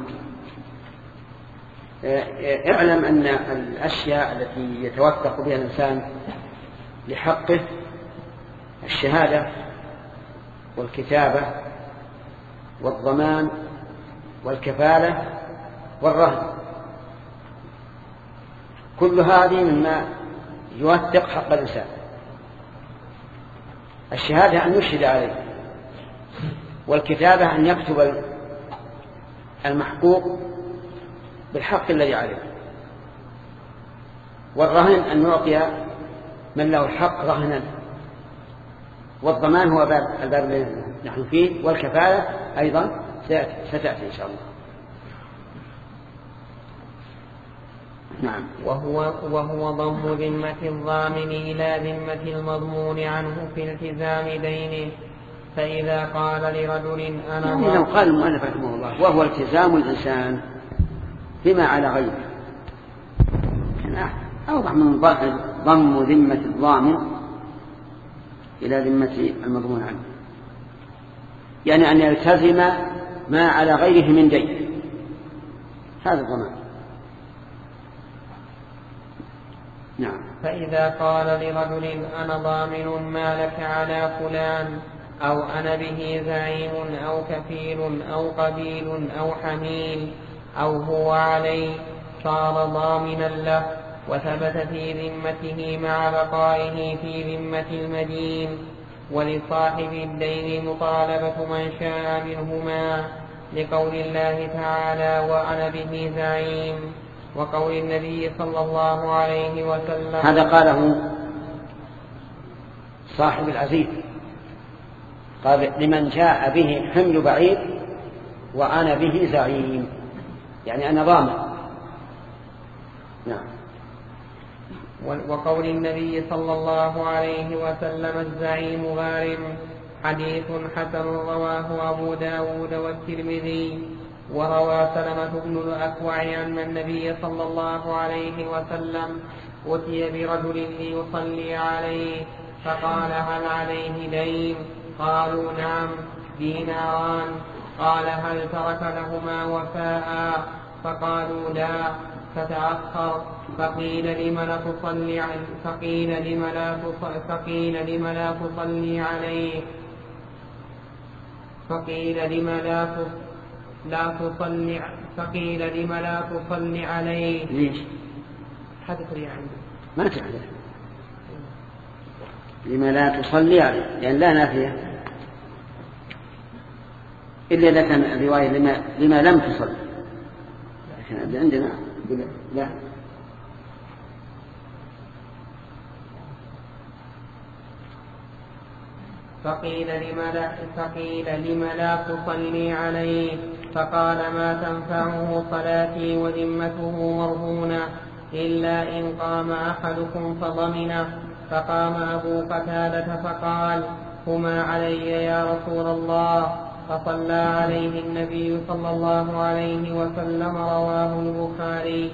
اعلم أن الأشياء التي يتوثق بها الإنسان لحقه الشهادة والكتابة والضمان والكفالة والرهن، كل هذه مما يوثق حق الإنسان. الشهادة أن يشهد عليه، والكتابة أن يكتب المحقوق بالحق الذي عليه، والرهن أن يعطي من له الحق رهنا، والضمان هو باب الباب الذي نحن فيه، والكفالة أيضا ستأتي إن شاء الله. نعم. وهو, وهو ضم ذمة الضامن إلى ذمة المضمون عنه في التزام دينه. فإذا قال لرجل أنا يعني لو قال المؤلف رحمه الله وهو التزام الإنسان بما على غيره، أوضح من ضم ذمة الضامن إلى ذمة المضمون عنه، يعني أن يلتزم ما على غيره من دين، هذا الضمان. نعم. فإذا قال لرجل أنا ضامن ما لك على فلان، أو أنا به زعيم أو كفيل أو قبيل أو حميل أو هو علي، صار ضامنا له، وثبت في ذمته مع بقائه في ذمة المدين. ولصاحب الدين مطالبة من شاء منهما، لقول الله تعالى وأنا به زعيم، وقول النبي صلى الله عليه وسلم. هذا قاله صاحب العزيز، قال لمن جاء به حمل بعير وأنا به زعيم، يعني أنا ضامن. نعم. وقول النبي صلى الله عليه وسلم الزعيم غارم، حديث حسن رواه أبو داود والترمذي. وروى سلمة بن الأكوع أن النبي صلى الله عليه وسلم أتي برجل ليصلي عليه، فقال هل عليه دين؟ قالوا نعم ديناران. قال هل ترك لهما وفاء؟ فقالوا لا، فتأخر. فقيل لم لا تصلي فقيل لم لا فقيل لم لا تصلي عليه فقيل لم لا لا تصلي فقيل لم لا تصلي عليه. ليش؟ حدث لي عنده ما تعرف لما لا تصلي عليه، لأن لا نافية إلا إذا كان الرواية لما, لما لم تصلي، لكن عندنا لا. فقيل لم لا فقيل لم لا تصلي عليه؟ فقال ما تنفعه صلاتي وذمته مرهونة، إلا إن قام أحدكم فضمنه. فقام أبو قتادة فقال هما علي يا رسول الله، فصلى عليه النبي صلى الله عليه وسلم. رواه البخاري.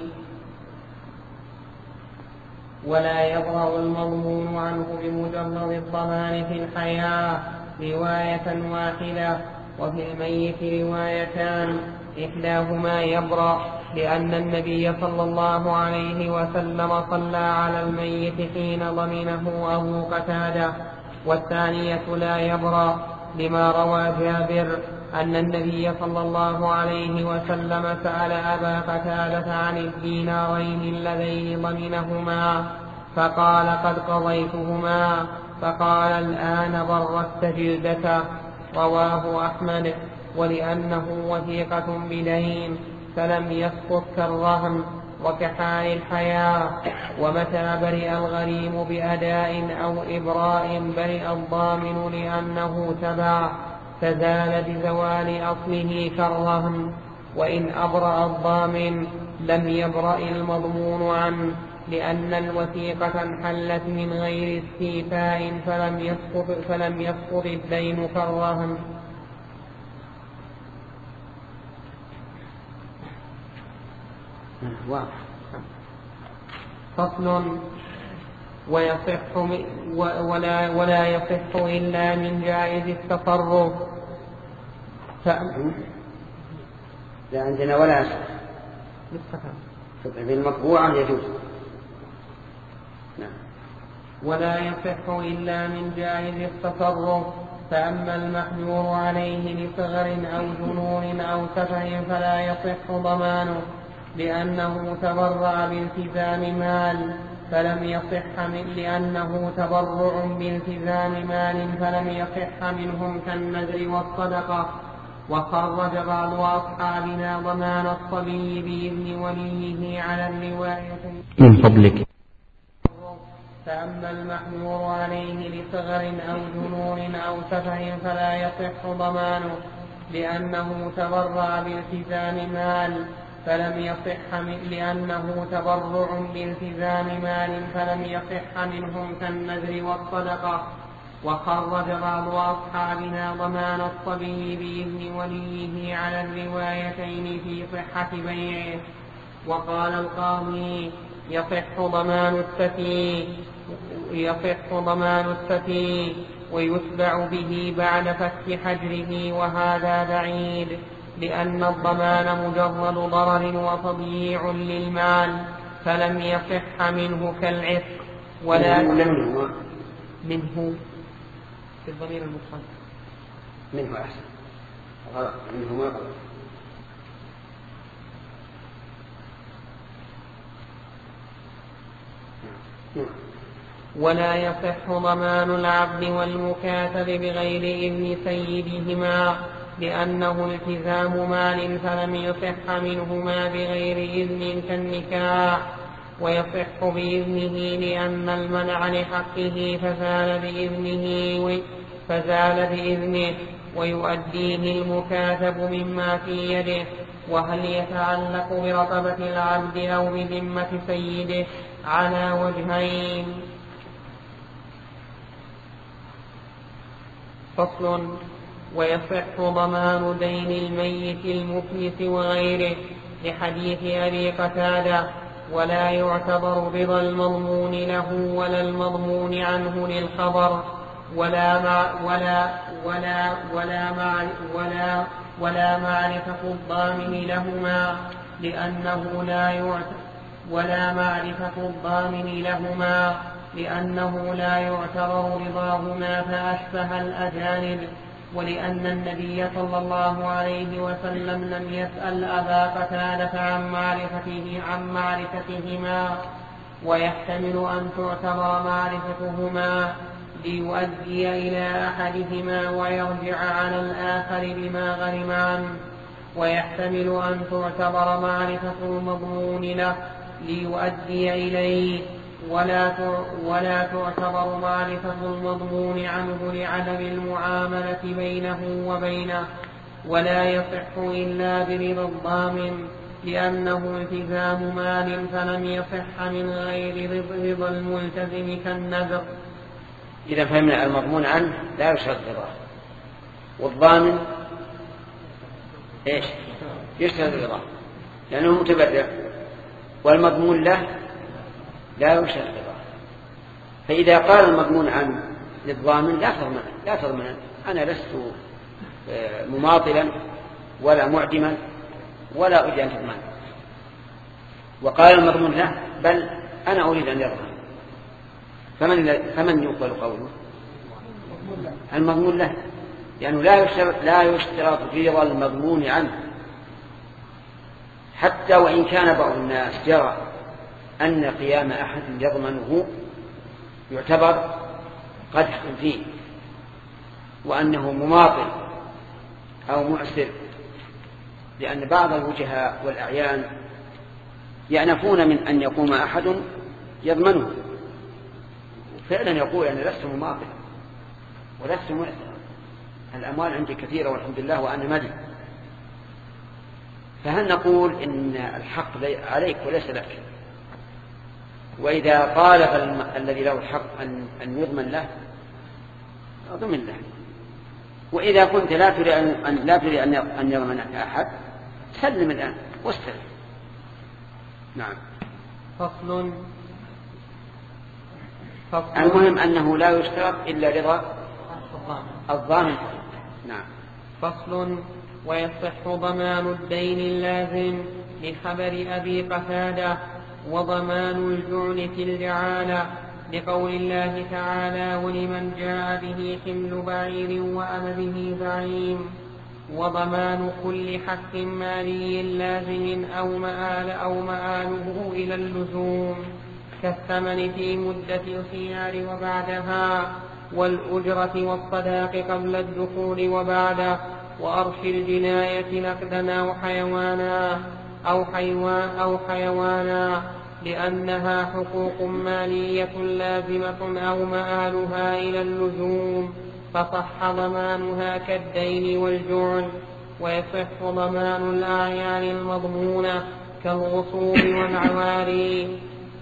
ولا يبرأ المضمون عنه بمجرد الضمان في الحياة رواية واحدة، وفي الميت روايتان، إحداهما يبرأ لأن النبي صلى الله عليه وسلم صلى على الميت حين ضمنه أبو قتادة، والثانية لا يبرأ لما روى جابر أن النبي صلى الله عليه وسلم سأل أبا قتادة عن الدينارين اللذين ضمنهما، فقال قد قضيتهما، فقال الآن برت جلدته. رواه أحمد. ولأنه وثيقة بدين فلم يسقط كالرهن، وكحال الحياة. ومتى برئ الغريم بأداء أو إبراء برئ الضامن لأنه تبع، فزال بزوال أصله كالرهن. وإن أبرأ الضامن لم يبرأ المضمون عنه، لأن الوثيقة انحلت من غير استيفاء فلم يسقط, فلم يسقط الدين كالرهن. فصل. ويصح ولا, ولا يصح إلا من جائز التصرف. ف... لا عندنا ولا يصح في المطبوعة يجوز. نعم. ولا يصح إلا من جائز التصرف. فأما المحجور عليه لصغر أو جنون أو سفه فلا يصح ضمانه، لأنه تبرع بالتزام مال فلم يصح من لأنه تبرع بالتزام مال فلم يصح منهم كالنذر والصدقة. وخرج بعض أصحابنا ضمان الصبي بإذن وليه على الرواية من فضلك. فأما المحجور عليه لصغر أو جنون أو سفه فلا يصح ضمانه، لأنه تبرع بالتزام مال فلم يصح من لأنه تبرع بالتزام مال فلم يصح منهم كالنذر والصدقة. وخرج بعض أصحابنا ضمان الصبي بإذن وليه على الروايتين في صحة بيعه. وقال القاضي يصح ضمان السفي يصح ضمان السفي ويتبع به بعد فتح حجره، وهذا بعيد، لأن الضمان مجرد ضرر وتضييع للمال فلم يصح منه كالعتق ولا منه منه في الضمير المتصل منه أحسن غلط منه ما غلط. ولا يصح ضمان العبد والمكاتب بغير إذن سيدهما، لأنه التزام مال فلم يصح منهما بغير إذن كالنكاح. ويصح بإذنه لأن المنع لحقه فزال بإذنه فزال بإذنه ويؤديه المكاتب مما في يده. وهل يتعلق برقبة العبد أو بذمة سيده على وجهين. فصل. ويصح ضمان دين الميت المفلس وغيره لحديث أبي قتادة، ولا يعتبر رضا المضمون له ولا المضمون عنه للخبر، ولا مع ولا ولا ولا مع ولا ولا معرفة الضامن لهما لأنه لا يعتبر ولا معرفة الضامن لهما لأنه لا يعتبر رضاهما فأشبه الأجانب. ولأن النبي صلى الله عليه وسلم لم يسأل أبا قتادة عن معرفته عن معرفتهما، ويحتمل أن تعتبر معرفتهما ليؤدي إلى أحدهما ويرجع على الآخر بما غرم عنه، ويحتمل أن تعتبر معرفة المضمون له ليؤدي إليه، ولا ولا تعتبر معرفة المضمون عنه لعدم المعاملة بينه وبينه. ولا يصح إلا برضا الضامن لأنه التزام مال فلم يصح من غير رضا الملتزم كالنذر. إذا فهمنا المضمون عنه لا يشترط رضاه، والضامن إيش يشترط رضاه لأنه متبرع، والمضمون له لا يشترط رضاه. فإذا قال المضمون عنه للضامن لا تضمن لا تضمن أنا لست مماطلا ولا معدما ولا أريد أن تضمن، وقال المضمون له بل أنا أريد أن يضمن، فمن فمن يقبل قوله؟ المضمون له، لأنه لا يشترط لا يشترط رضا المضمون عنه، حتى وإن كان بعض الناس جرى أن قيام أحد يضمنه يعتبر قدح فيه وأنه مماطل أو معسر، لأن بعض الوجهاء والأعيان يأنفون من أن يقوم أحد يضمنه. فعلا يقول أنا لست مماطل ولست مؤثر، الأموال عندي كثيرة والحمد لله وأنا مدن. فهل نقول إن الحق عليك وليس لك؟ وإذا طالب الذي له الحق أن يضمن له أضمن له، وإذا كنت لا تريد أن لا تريد أن يضمن أحد سلم الآن واستلم. نعم. فصل. فصل. المهم أنه لا يشترط إلا رضا الضامن. نعم. فصل. ويصح ضمان الدين اللازم لخبر أبي قتادة وضمان الجعل في الجعالة لقول الله تعالى ولمن جاء به حمل بعير وأنا به زعيم، وضمان كل حق مالي لازم أو مآل أو مآله إلى اللزوم كالثمن في مدة الخيار وبعدها، والأجرة والصداق قبل الدخول وبعده، وأرش الجناية نقدا أو حيوانا أو حيوان أو حيوانا لأنها حقوق مالية لازمة أو مآلها إلى اللزوم فصح ضمانها كالدين والجعل. ويصح ضمان الأعيان المضمونة كالغصوب والعواري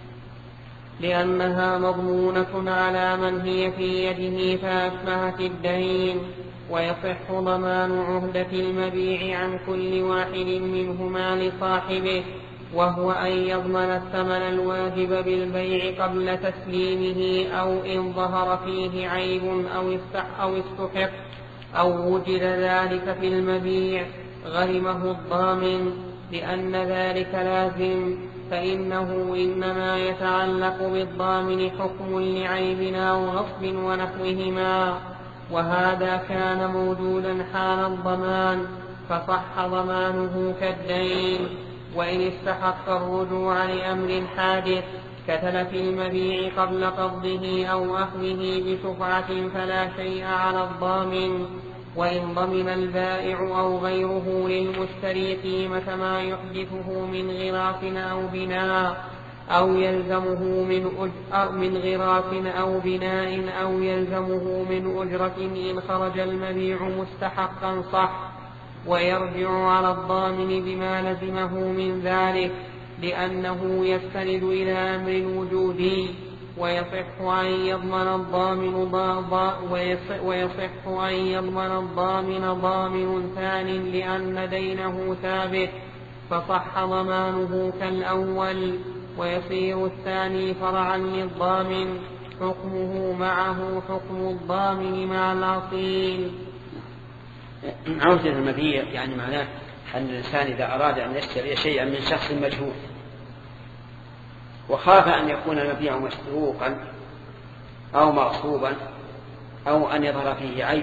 لأنها مضمونة على من هي في يده فأشبهت الدين. ويصح ضمان عهدة المبيع عن كل واحد منهما لصاحبه، وهو أن يضمن الثمن الواجب بالبيع قبل تسليمه أو إن ظهر فيه عيب أو استحق أو وجد ذلك في المبيع غرمه الضامن، لأن ذلك لازم، فإنه إنما يتعلق بالضامن حكم لعيب أو غصب ونحوهما، وهذا كان موجودا حال الضمان فصح ضمانه كالدين. وإن استحق الرجوع لأمر حادث كتلف المبيع قبل قبضه أو أخذه بشفعة فلا شيء على الضامن. وإن ضمن البائع أو غيره للمشتري قيمة ما يحدثه من غراف أو بناء أو يلزمه من, أج... من غراف أو بناء أو يلزمه من أجرة إن خرج المبيع مستحقا صح، ويرجع على الضامن بما لزمه من ذلك لأنه يستند إلى أمر وجودي. ويصح أن يضمن الضامن ضا... ويصح... ويصح أن يضمن الضامن ضامن ثان لأن دينه ثابت فصح ضمانه كالأول، ويصير الثاني فرعا للضامن حكمه معه حكم الضامن مع الأصيل. عودة المبيع يعني معناه أن الإنسان إذا أراد أن يشتري شيئا من شخص مجهول وخاف أن يكون المبيع مسروقا أو مغصوبا أو أن يظهر فيه عيب،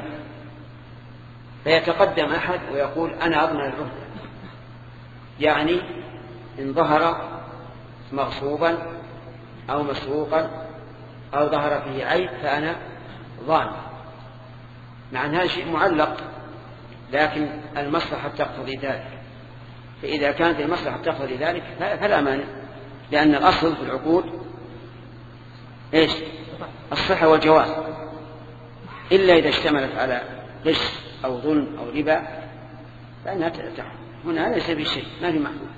فيتقدم أحد ويقول أنا أضمن العهدة، يعني إن ظهر مغصوبا أو مسروقا أو ظهر فيه عيب فأنا ضامن. مع أن هذا شيء معلق لكن المصلحة تقتضي ذلك، فإذا كانت المصلحة تقتضي ذلك فلا مانع، لأن الأصل في العقود إيش؟ الصحة والجواز، إلا إذا اشتملت على غش أو ظلم أو ربا فإنها تحرم. هنا ليس بشيء، ما في محمول.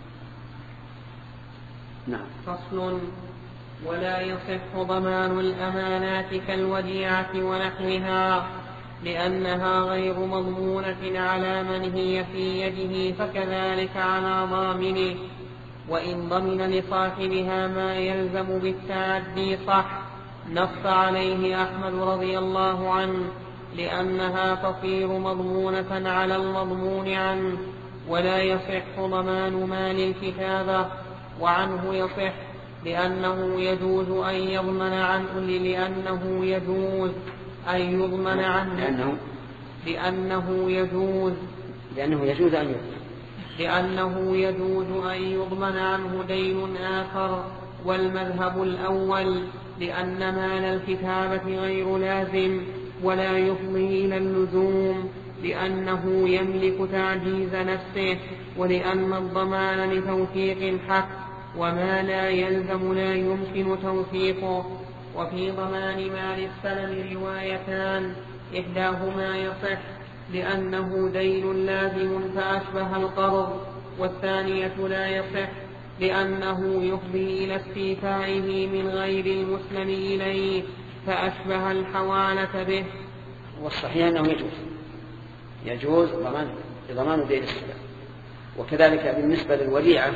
نعم. فصل. ولا يصح ضمان الأمانات كالوديعة ونحوها لأنها غير مضمونة على من هي في يده فكذلك على ضامنه، وإن ضمن لصاحبها ما يلزم بالتعدي صح. نص عليه أحمد رضي الله عنه لأنها تصير مضمونة على المضمون عنه. ولا يصح ضمان مال الكتابة، وعنه يصح لأنه يجوز أن يضمن عنه لأنه يجوز أن يضمن عنه لأنه لأنه يجوز لأنه يجوز أن يضمن لأنه يجوز أن يضمن عنه دين آخر. والمذهب الأول لأن مال الكتابة غير لازم ولا يفضي إلى اللزوم لأنه يملك تعجيز نفسه، ولأن الضمان لتوثيق الحق وما لا يلزم لا يمكن توثيقه. وفي ضمان مال السلم روايتان، إحداهما يصح لأنه دين لازم فأشبه القرض، والثانية لا يصح لأنه يفضي إلى استيفائه من غير المسلم إليه فأشبه الحوالة به. والصحيح أنه يجوز يجوز ضمان ضمان دين السلم. وكذلك بالنسبة للوديعة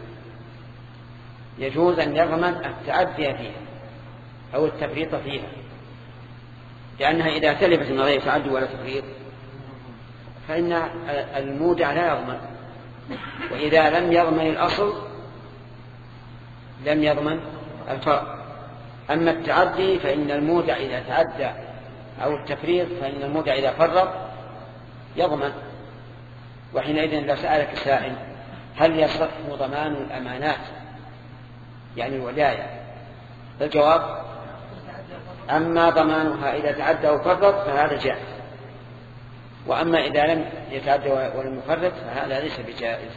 يجوز أن يضمن التعدي فيها أو التفريط فيها، لأنها إذا تلفت من غير تعدي ولا تفريط فإن المودع لا يضمن، وإذا لم يضمن الأصل لم يضمن الفرع. أما التعدي فإن المودع إذا تعدى أو التفريط فإن المودع إذا فرط يضمن. وحينئذ لو سألك سائل هل يصح ضمان الأمانات يعني الودائع، الجواب أما ضمانها إذا تعدى أو فرط فهذا جائز، وأما إذا لم يتعدى ولم يفرط فهذا ليس بجائز.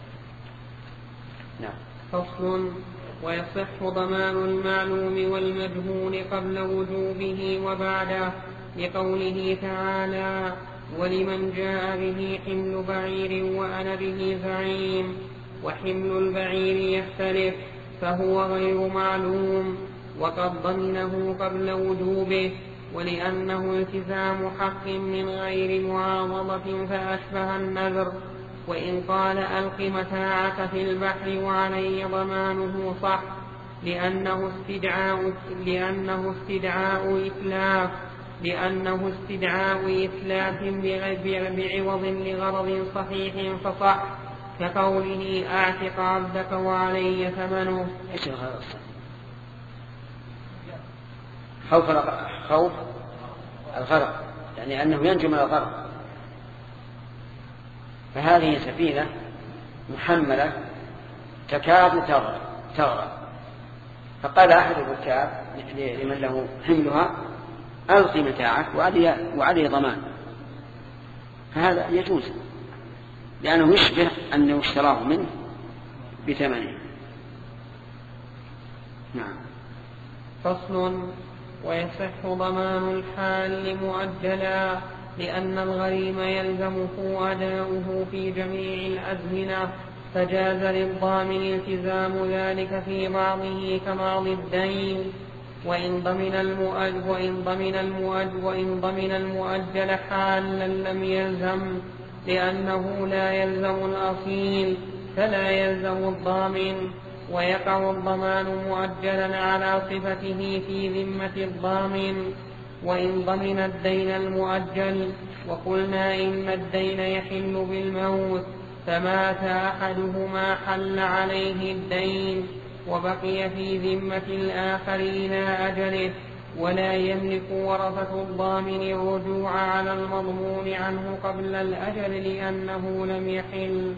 نعم. فصل. ويصح ضمان المعلوم والمجهول قبل وجوبه وبعده، لقوله تعالى ولمن جاء به حمل بعير وأنا به زعيم. وحمل البعير يختلف فهو غير معلوم وقد ضمنه قبل وجوبه، ولأنه التزام حق من غير معاوضة فأشبه النذر. وإن قال ألق متاعك في البحر وعلي ضمانه صح، لأنه استدعاء لأنه استدعاء إتلاف لأنه استدعاء إتلاف بعوض لغرض صحيح فصح، كقوله أعتق عبدك وعلي ثمنه. ايش الغرض؟ خوف خوف الغرق، يعني أنه ينجو من الغرق. فهذه سفينة محملة تكاد تغرق، فقال أحد الركاب لمن له حملها ألقي متاعك وعليه ضمان، فهذا يجوز لأنه يشبه أنه اشتراه منه بثمنه. نعم. فصل. ويصح ضمان الحال مؤجلا، لأن الغريم يلزمه أداؤه في جميع الأزمنة، فجاز للضامن التزام ذلك في بعضه كبعض الدين. وإن ضمن المؤجل وإن ضمن المؤجل وإن ضمن المؤجل حالا لم يلزم، لأنه لا يلزم الأصيل فلا يلزم الضامن، ويقع الضمان مؤجلا على صفته في ذمة الضامن. وإن ضمن الدين المؤجل، وقلنا إن الدين يحل بالموت، فمات أحدهما حل عليه الدين وبقي في ذمة الآخر إلى أجله، ولا يملك ورثة الضامن الرجوع على المضمون عنه قبل الأجل لأنه لم يحل.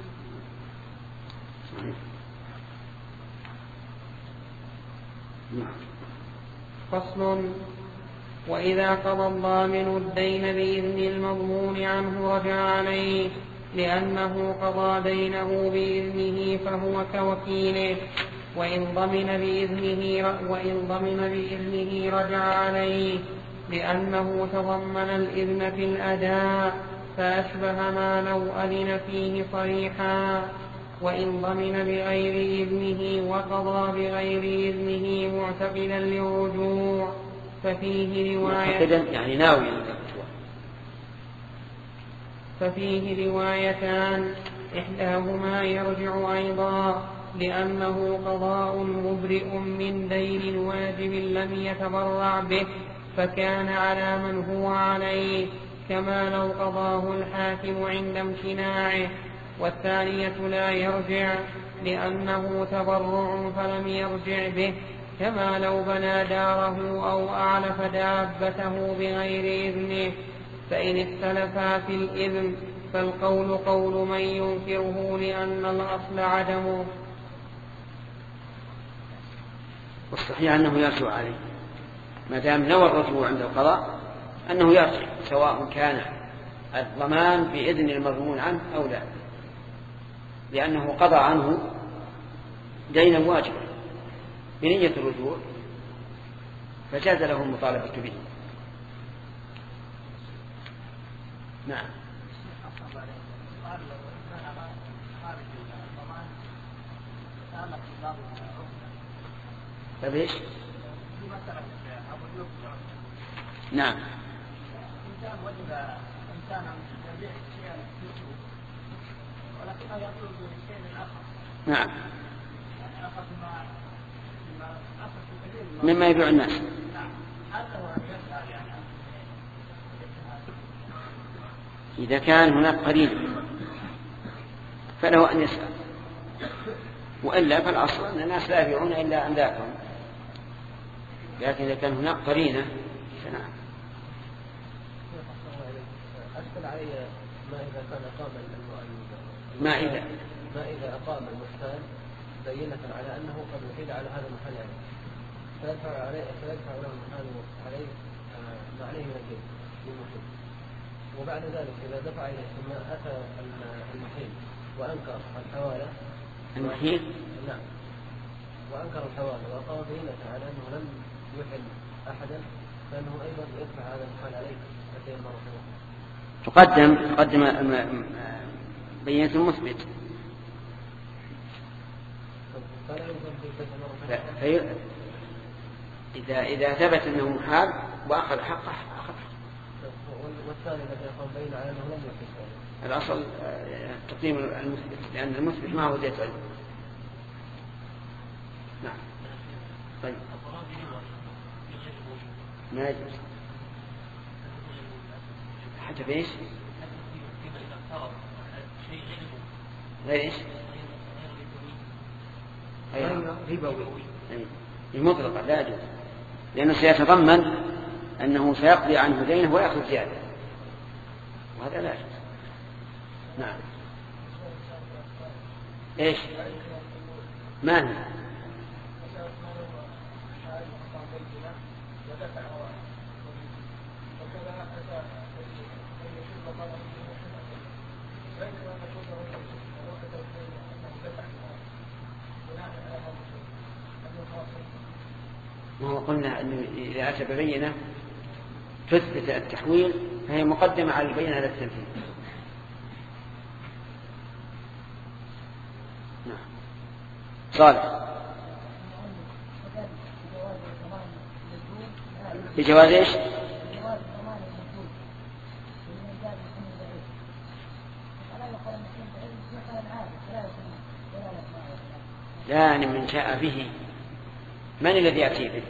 فصل. وإذا قضى الضامن الدين بإذن المضمون عنه رجع عليه، لأنه قضى دينه بإذنه فهو كوكيله. وإن ضمن بإذنه وإن ضمن بإذنه رجع عليه، لأنه تضمن الإذن في الأداء فأشبه ما لو أذن فيه صريحا. وإن ضمن بغير إذنه وقضى بغير إذنه معتقدا للرجوع ففيه رواية يعني ناوي ففيه روايتان، إحداهما يرجع أيضا لأنه قضاء مبرئ من دين واجب لم يتبرع به فكان على من هو عليه، كما لو قضاه الحاكم عند امتناعه. والثانية لا يرجع لأنه تبرع فلم يرجع به، كما لو بنى داره أو أعلف دابته بغير إذنه. فإن اختلفا في الإذن فالقول قول من ينكره لأن الأصل عدمه. والصحيح أنه يرجع عليه ما دام نوى الرجوع عند القضاء، أنه يرجع سواء كان الضمان بإذن المضمون عنه أو لا، لأنه قضى عنه دينا واجبا بنية الرجوع فجاز له المطالبة به. نعم. فبيش؟ نعم. نعم. مما يبيع الناس. إذا كان هناك قرين فله أن يسأل، وإلا فالأصل أن الناس لا يبيعون إلا عن ذاكم، لكن إذا كان هناك قرينة فنعم. أشكل علي ما إذا كان أقام ما إذا ما إذا أقام المحتال بينة على أنه قد وحيد على هذا المحل عليه، فيدفع عليه فيدفع له المحل عليه ما عليه من الدين للمحيل، وبعد ذلك إذا دفع إليه ثم أتى المحيل وأنكر الحوالة المحيل نعم وأنكر الحوالة وأقام بينة على أنه لم يحل أحدا، فإنه أيضا يدفع هذا المحل عليه حتى يمر حوالة. تقدم تقدم بينة المثبت. في إذا إذا ثبت أنه محال وأخذ حقه أخذ حقه. والثاني الذي يقوم بين على أنه لم يحل. الأصل تقديم المثبت، لأن المثبت ما هو ذات علم. نعم. طيب. ما يجوز. حتى بإيش؟ غير إيش؟ ربوي. المطلقة لا يجوز، لأنه سيتضمن أنه سيقضي عنه دينه ويأخذ زيادة، وهذا لا يجوز. نعم. إيش؟ ما هي؟ ما هو قلنا أنه إذا أتى ببينة تثبت التحويل فهي مقدمة على البينة على التنفيذ. نعم. صالح. بجواز إيش؟ يعني من شاء به. من الذي يأتي به؟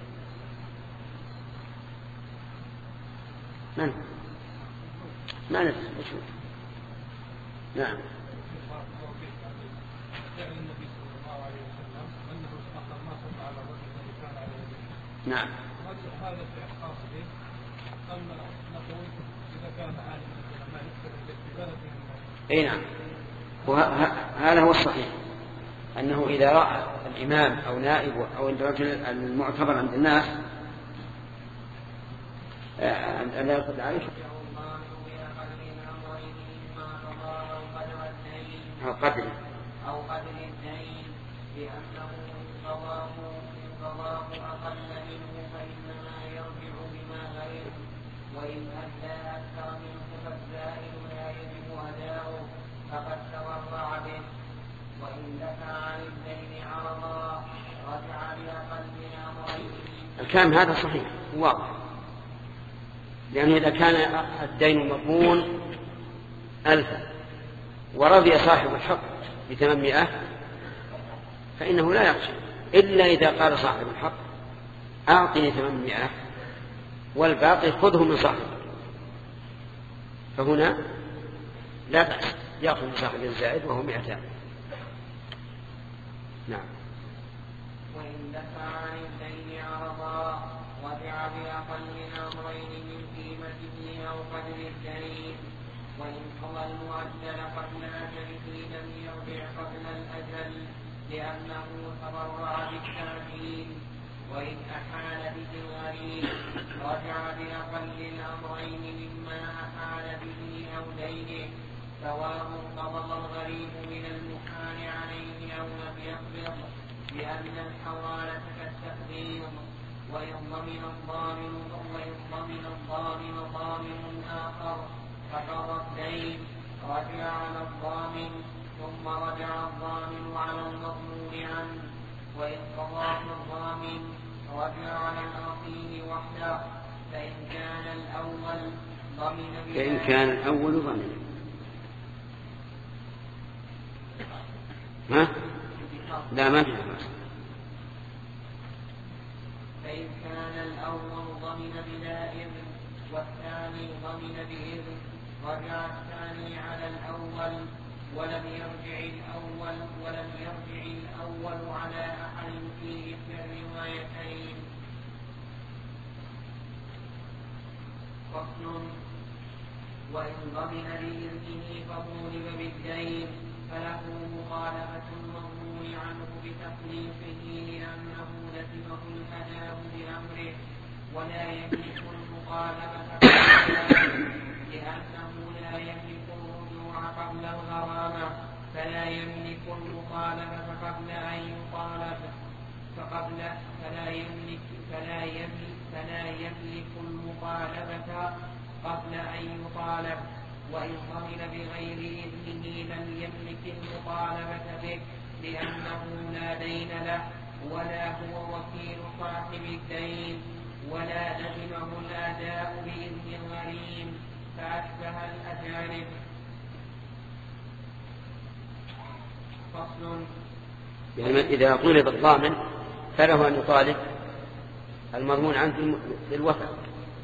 من؟ ما ندري. نعم. نعم. اي نعم. وهذا هو الصحيح، أنه إذا رأى الإمام أو نائبه أو الرجل المعتبر عند الناس أن لا يقضي عليه أو قدر أو قدر الدين لأنه قضاه قضاه أقل منه فإنما يرجع بما غيره، وإن أدى أكثر منه فالزائد لا يجب أداؤه فقد تورع به، وإن دفع عن الدين عرضا رجع بأقل أمرين. الكلام هذا صحيح واضح، لأنه إذا كان الدين المضمون ألفا ورضي صاحب الحق بثمانمائة فإنه لا يخشى، إلا إذا قال صاحب الحق أعطني ثمانمائة والباقي خذه من صاحبه، فهنا لا بأس يأخذ من صاحب الزائد وهو مئتان. نعم. وإن دفع عن الدين عرضا رجع بأقل أمرين من قيمته أو قدر الدين، وإن قضى المؤجل قبل أجله لم يرجع قبل الأجل لأنه تضرع بالتأكيد، وإن أحال به الغريب رجع بأقل الأمرين مما أحال به أو دينه، سواء قبض الغريب من المحال عليه أو لم يقبض، لأن الحوالة كالتقدير. وإن ضمن الضامن وإن ضمن الضامن ضامن آخر فقضى الدين رجع على الضامن ثم رجع الضامن على المضمون عنه. وإن قضى الضامن رجع على الأخيه وحده، فإن كان الأول ضمن فإن كان الأول ضمن ها؟ لا ما في فرق. فإن كان الأول ضمن بلا إذن والثاني ضمن بإذن رجع الثاني على الأول ولم يرجع الأول ولم يرجع الأول على أحد في إحدى الروايتين. فصل. وإن ضمن بإذنه فطولب بالدين فله مخالفة المضمون عنه بتخليفه لأنه لزمه الأداء بأمره ولا يملك المخالفة لأنه لا يملك الرجوع قبل الغرامة، فلا يملك المخالفة قبل أن يطالب فقبل فلا يملك فلا يملك فلا يملك المخالفة قبل أن يطالب. وإن ضمن بغير إذنه لم يملك المطالبة به لأنه لا دين له ولا هو وكيل صاحب الدين ولا لزمه الأداء بإذن الغريم فأشبه الأجانب. فصل. يعني إذا طلب الضامن فله أن يطالب المضمون عنه بالوفاء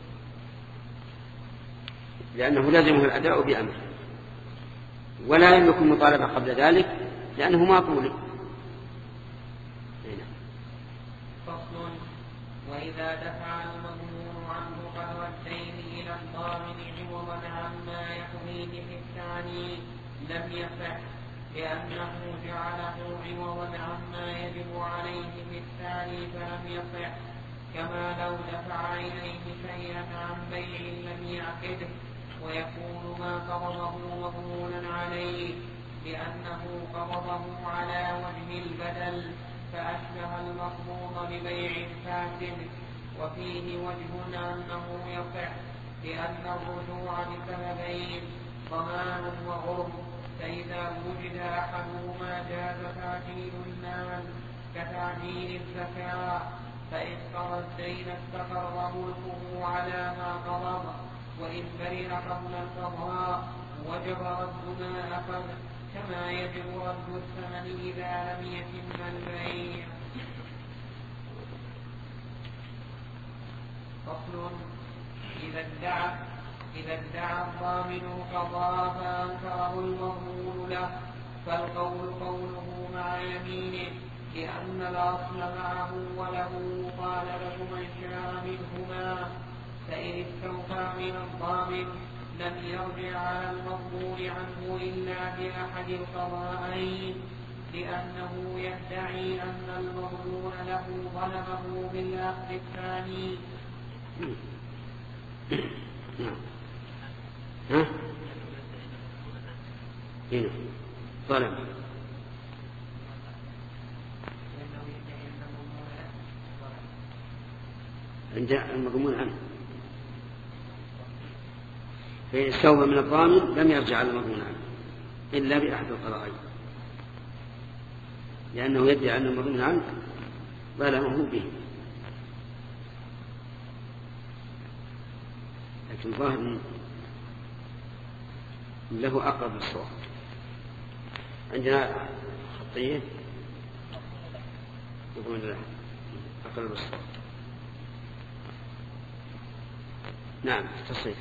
لأنه لازمه الأداء بأمره، ولا يملك المطالبة قبل ذلك لأنه ما طولب. فصل. وإذا دفع المضمون عنه قدر الدين إلى الضامن عوضا عما يقضيه في الثاني لم يصح لأنه جعله عوضا عما يجب عليه في الثاني فلم يصح، كما لو دفع إليه شيئا عن بيع لم يعقده ويكون ما قبضه مضمونا عليه لأنه قبضه على وجه البدل فأشبه المقبوض ببيع فاسد. وفيه وجه أنه يصح لأن الرجوع بسببين ضمان وغرم، فإذا وجد أحدهما جاز تعجيل المال كتعجيل الزكاة، فإن قضى الدين استقر ملكه على ما قبض، وإن برئ قبل القضاء وجب رد ما أخذ كما يجب رد الثمن إذا لم يتم البيع. فصل. إذا ادعى إذا ادعى الضامن قضاء فأنكره المضمون له فالقول قوله مع يمينه لأن الأصل معه وله مطالبة من شاء منهما، فإن استوفى من الضامن لم يرجع على المضمون عنه إلا بأحد القضاءين لأنه يدعي أن المضمون له ظلمه بالأخذ الثاني. ها؟ هنا ظلم عند المضمون عنه، فإن استوفى من الضامن لم يرجع على المضمون عنه إلا بأحد القضاءين لأنه يدعي أن المضمون عنه ظلمه به. لكن ظاهر له أقرب الصواب. عندنا خطية يقول له أقرب الصواب. نعم تصير.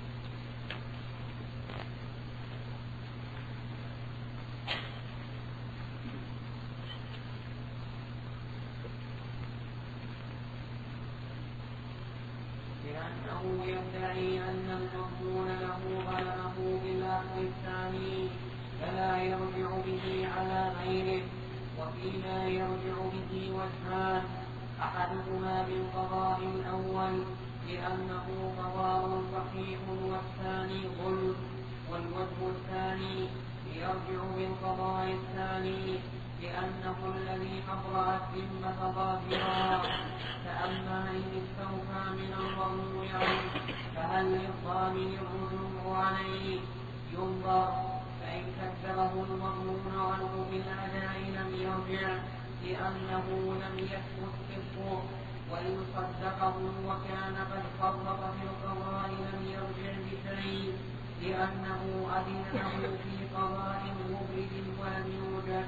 لأنه يدعي أن المضمون له ظلمه بالأخذ الثاني فلا يرجع به على غيره، وفيما يرجع به وجهان أحدهما بالقضاء الأول لأنه قضاء صحيح والثاني ظلم، والوجه الثاني يرجع بالقضاء الثاني لأنه الذي أبرأت ذمة ظاهرا. فأما إن استوفى من المظلوم عنه فهل للضامن الرجوع عليه؟ ينظر، فإن كذبه المظلوم عنه بالأداء لم يرجع لأنه لم يثبت صدقه، وإن صدقه وكان قد فرط في القضاء لم يرجع بشيء لأنه أذن له في قضاء مبرد ولم يوجد.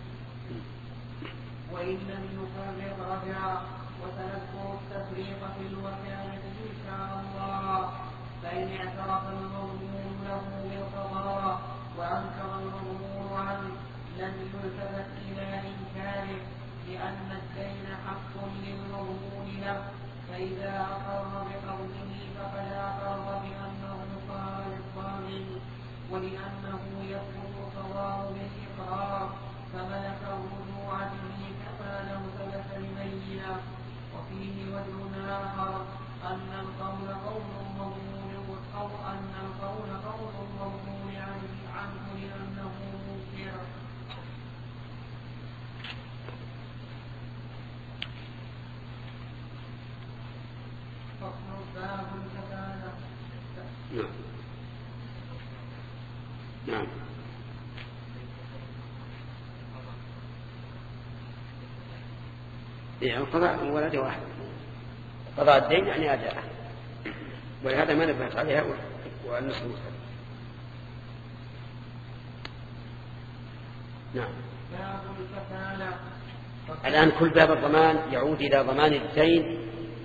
وإن لم يفرق رجع. وسنذكر التفريق في الوكالة إن شاء الله. فإن اعترف المظلوم له بالقضاء وأنكر المظلوم عنه لم يلتفت إلى إنكاره لأن الدين حق للمظلوم له، فإذا أقر بقوله فقد أقر بأنه قال للضامن، ولأنه يثبت قضاء بالإقرار فملك الرجوع به كما لو ثبت ببينة. وفيه وجه آخر أن القول قول المظلوم أو أن القول قول المظلوم عنه لأنه منكر. فصل باب الكفالة. نعم نعم يعني قضاء ولد واحد، قضاء الدين يعني أداءه، ولهذا ما نبهت عليها والنصف المختلف. نعم. باب الكفالة. الآن كل باب الضمان يعود إلى ضمان الدين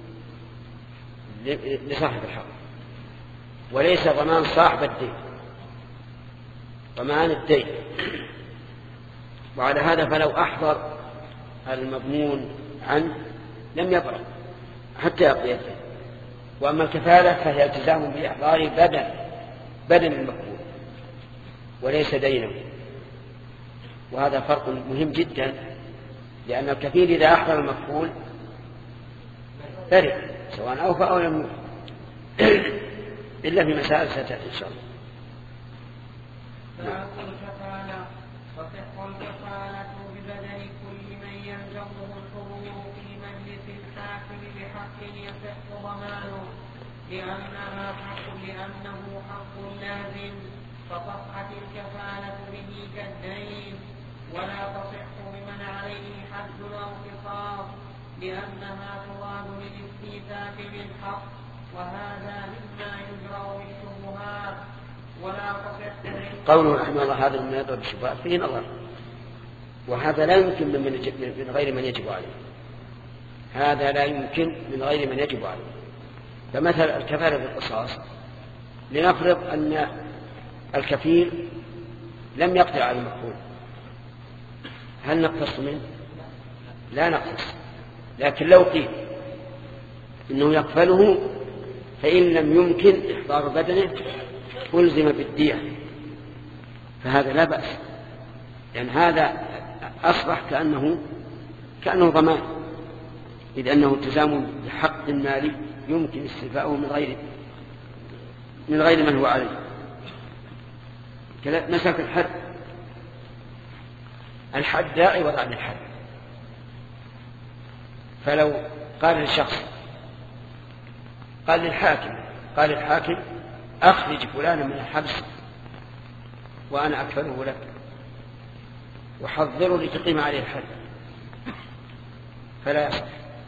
لصاحب الحق، وليس ضمان صاحب الدين، ضمان الدين. وعلى هذا فلو أحضر المضمون عنه لم يبرأ حتى يقضي الدين. وأما الكفالة فهي التزام بإحضار بدن بدن المقبول وليس دينه، وهذا فرق مهم جدا، لأن الكفيل إذا أحضر المكفول برئ سواء أوفى أو لم يوفى إلا في مسائل ستأتي إن شاء الله. باب الكفالة. تصح الكفالة ببدن كل من يلزمه الحضور في مجلس الحاكم بحق يصح ضمانه لأنها حق لأنه حق لازم، فصحت الكفالة به كالدين، ولا تصح بمن عليه حد أو قصاص لأنها تراد للاستيثاق بالحق، وهذا مما يجرى بالشبهات. ولا تصح قوله رحمه الله هذا من يضرب الشبهات فيه نظر، وهذا لا يمكن من, من غير من يجب عليه، هذا لا يمكن من غير من يجب عليه. فمثل الكفالة بالقصاص، لنفرض أن الكفيل لم يقدر على المكفول، هل نقتص منه؟ لا نقتص، لكن لو قيل إنه يكفله فإن لم يمكن إحضار بدنه ألزم بالدية، فهذا لا بأس، لأن هذا أصبح كأنه كأنه ضمان، إذ أنه التزام بحق مالي يمكن استيفاؤه من غير من غير من هو عليه. مسألة الحد، الحد لا عوض عن الحد، فلو قال للشخص قال للحاكم قال الحاكم أخرج فلانا من الحبس وأنا أكفله لك وحضره لتقيم عليه الحد، فلا يصح.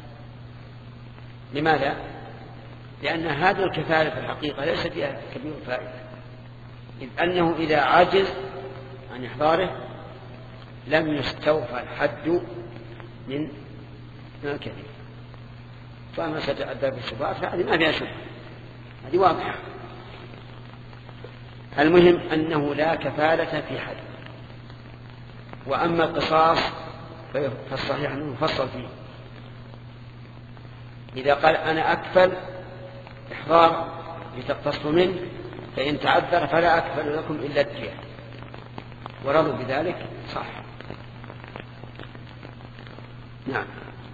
لماذا؟ لأن هذه الكفالة في الحقيقة ليس فيها كبير فائدة، إذ أنه إذا عجز عن إحضاره لم يستوفى الحد من الكثير. فأما ستأدى بالشبهات فهذه ما فيها شبهة، هذه واضحة. المهم أنه لا كفالة في حد. وأما القصاص فالصحيح أنه مفصل فيه، إذا قال أنا أكفل إحضار لتقتصوا منه فإن تعذر فلا أكفل لكم إلا الدية، ورضوا بذلك صح. نعم.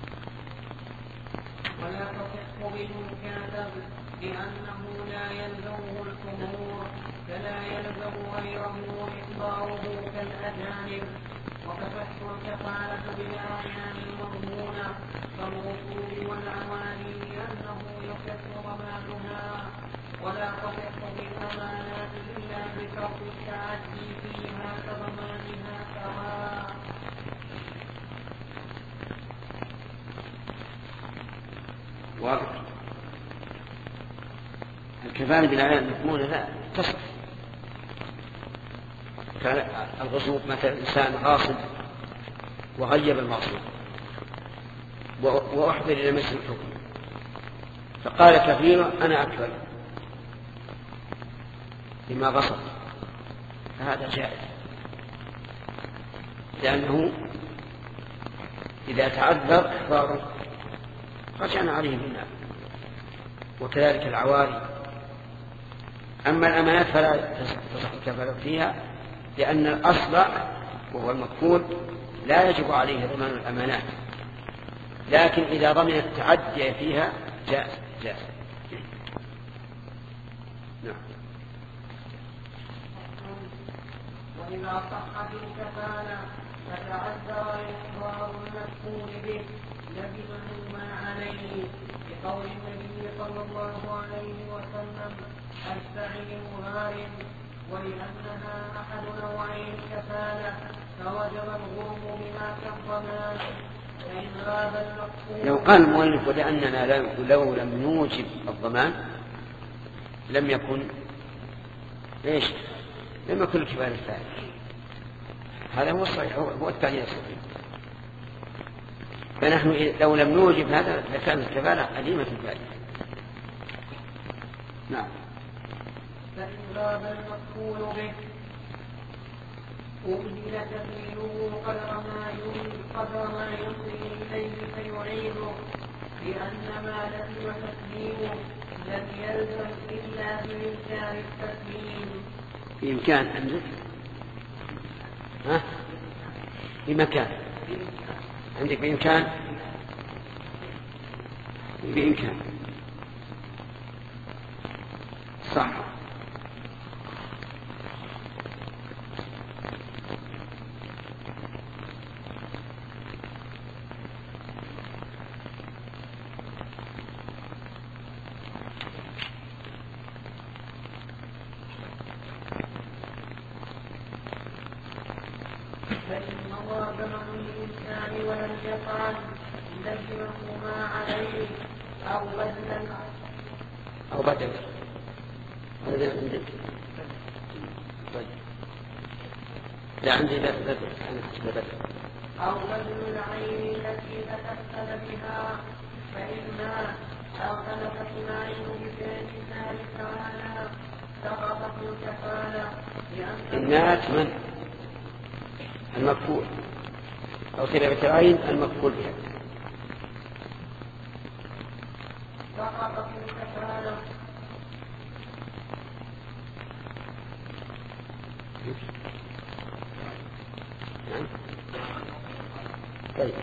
ولا تصح بالمكاتب لأنه لا يلزمه الحضور، فلا يلزم غيره إخباره كالأجانب. وكفت الكفالة بالأعيان المضمونة كالرسول والأواني لأنه يصح ضمانها، ولا تصح بالأمانات إلا بشرط التعدي فيها كضمانها سواء. واضح. الكفالة بالأعيان المضمونة لا تصح. الغصوب مثلا إنسان غاصب وغيب المغصوب وأحضر إلى مجلس الحكم فقال كفيله أنا أكفل بما غصب، فهذا جائز، لأنه إذا تعذر إخباره رجعنا عليه بالنار. وكذلك العواري. أما الأمانات فلا تصح الكفالة فيها، لأن الأصل وهو المكفول لا يجب عليه ضمان الأمانات، لكن إذا ضمن التعدي فيها جاء جاء نعم. وإذا صحت الكفالة فتعذر إخبار المكفول به لزمه ما عليه، بقول النبي صلى الله عليه وسلم السعي مهار. ولأنها أحد نوعي الكفالة فوجب الغرم بما كالضمان، فإن غاب المكفول. لو قال المؤلف ولأننا لو لم نوجب الضمان لم يكن ليش؟ لم يكن الكفالة الثانية. هذا هو الصحيح، هو التعليل الصحيح. فنحن لو لم نوجب هذا لكان الكفالة عديمة الفائدة. نعم. فإن غاب المكفول به أمهل تمييزه قدر ما قدر ما يمضي إليه فيعيده، لأن ما لزم تسليمه لم يلزم إلا بإمكان التسليم. بإمكان عندك؟ ها؟ بمكان عندك بإمكان؟ بإمكان صح. فإن مضى زمن الإنسان ولم يفعل لزمه ما عليه أو بدلا أو بدلا هذا عندك؟ لا عندي لا بدل، أنا حسب بدل. أو بدل العين التي تكفل بها، فإما أو تلفت العين بفعل الله تعالى سقطت الكفالة. الناس من المكفول أو تلفت العين المكفول بها سقطت الكفالة. طيب.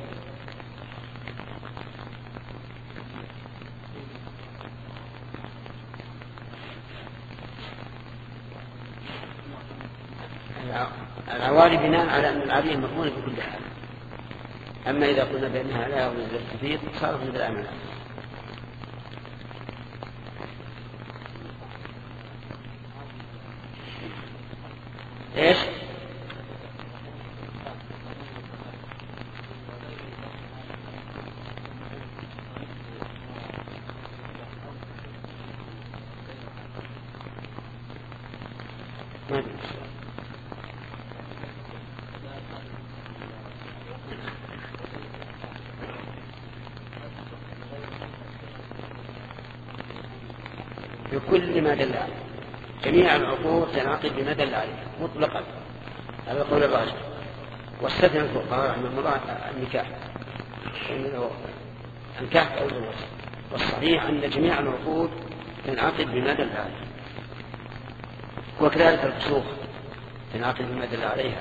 العواري بناء على أن العارية مكمونة بكل حال. أما إذا قلنا بأنها لا يوجد التفيض صارت مثل الأمانات. إيش؟ ما أدري. بكل ما دل عليه. جميع العقود تنعقد بما دل عليه مطلقا، هذا قول الراجح. واستثنى الفقهاء رحمهم الله النكاح، النكاح أو الزواج. والصحيح أن جميع العقود تنعقد بما دل عليه، وكذلك الفسوق تنعقد بما دل عليها.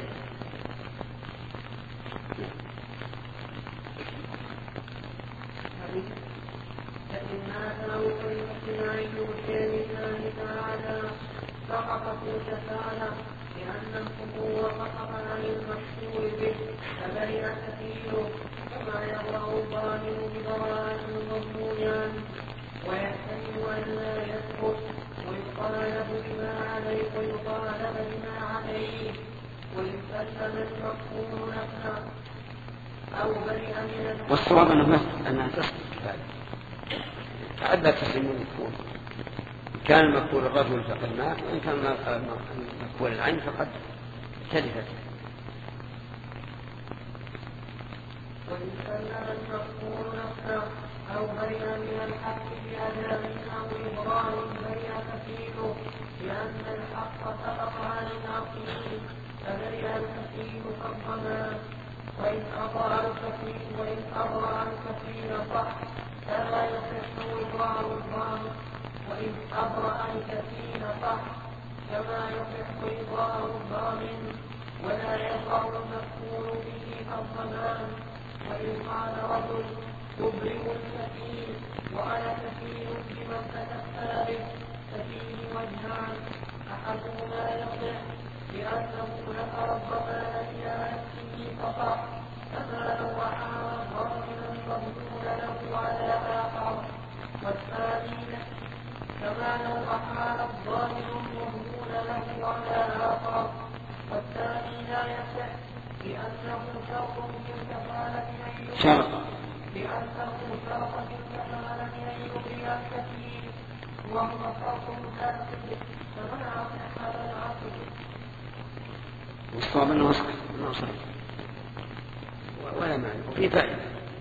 سقطت الكفالة لأن الحقوق سقط عن المحصول به فبرئ كفيله كما يبرأ الظالم ببراءة المظلوم ويحتمل أن لا يثبت ويطالب بما عليه ويطالب بما عليه ويسلم المحصول نفسه أو برئ من والصواب أنها تسقط الكفالة فعد تسلم المكفول كان المكفول الرجل فقد مات وإن كان مكفول العين فقد تلفت. وإن سلم المكفول نفسه أو برئ من الحق بأداء أو إبرار برئ كفيله لأن الحق سقط عن العقيل فبرئ الكفيل كالضمان. وإن أضرع الكفيل وإن أضرع الكفيل صح فلا يصح إبرار الضامن. وإن أبرأ الكفيل صح كما يصح إبرار الضامن ولا يبرأ المكفول به كالضمان. وإن قال رجل تبرئ الكفيل وأنا كفيل بمن تكفل به ففيه وجهان أحدهما يصح لأنه ذكر الضمان إلى نفسه فصح كما لو أحال الضامن المبذول له على آخر. والثاني كما لو أحال الضامن المبذول له على آخر. والثاني لا يصح لأنه شرط في الكفالة شرط لأنه شرط في الكفالة أن يبرئ الكفيل وهو شرط ذاتي فمنع صحة العقل. والصواب أنه صحيح ولا معنى وفي فائدة.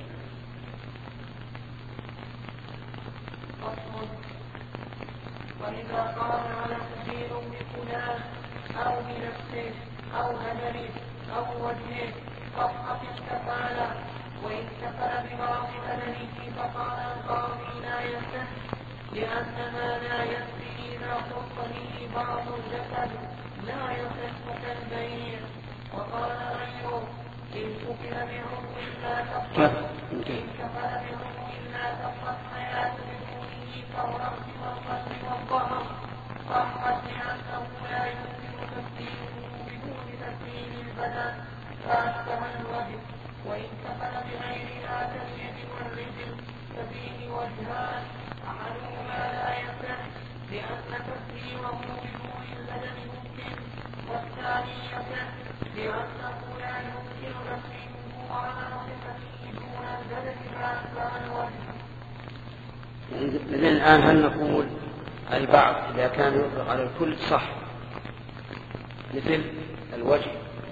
وإذا قال على كفيل بفلان أو بنفسه أو بدنه أو وجهه صحت الكفالة. وإن كفل ببعض بدنه فقال القاضي لا يصح لأن ما لا يكفي إذا خص به بعض الجسد لا يصح كالبيع. وقال غيره إن كفل بعض لا تصح إن كفل بعض لا تصح حياة بدونه كالرأس والقلب والظهر صحت لأنه لا يمكن تسليمه بدون تسليم البدن فأشبه الوجه. وإن كفل بغير هذا اليد والرجل ففيه وجهان أحدهما لا يصح لأن تسليمه بدون البدن ممكن. والثاني يصح لأنه لا يمكن تسليمه على صفته دون البدن فأشبه الوجه. إذن الآن هل نقول البعض إذا كان يطلق على الكل صح مثل الوجه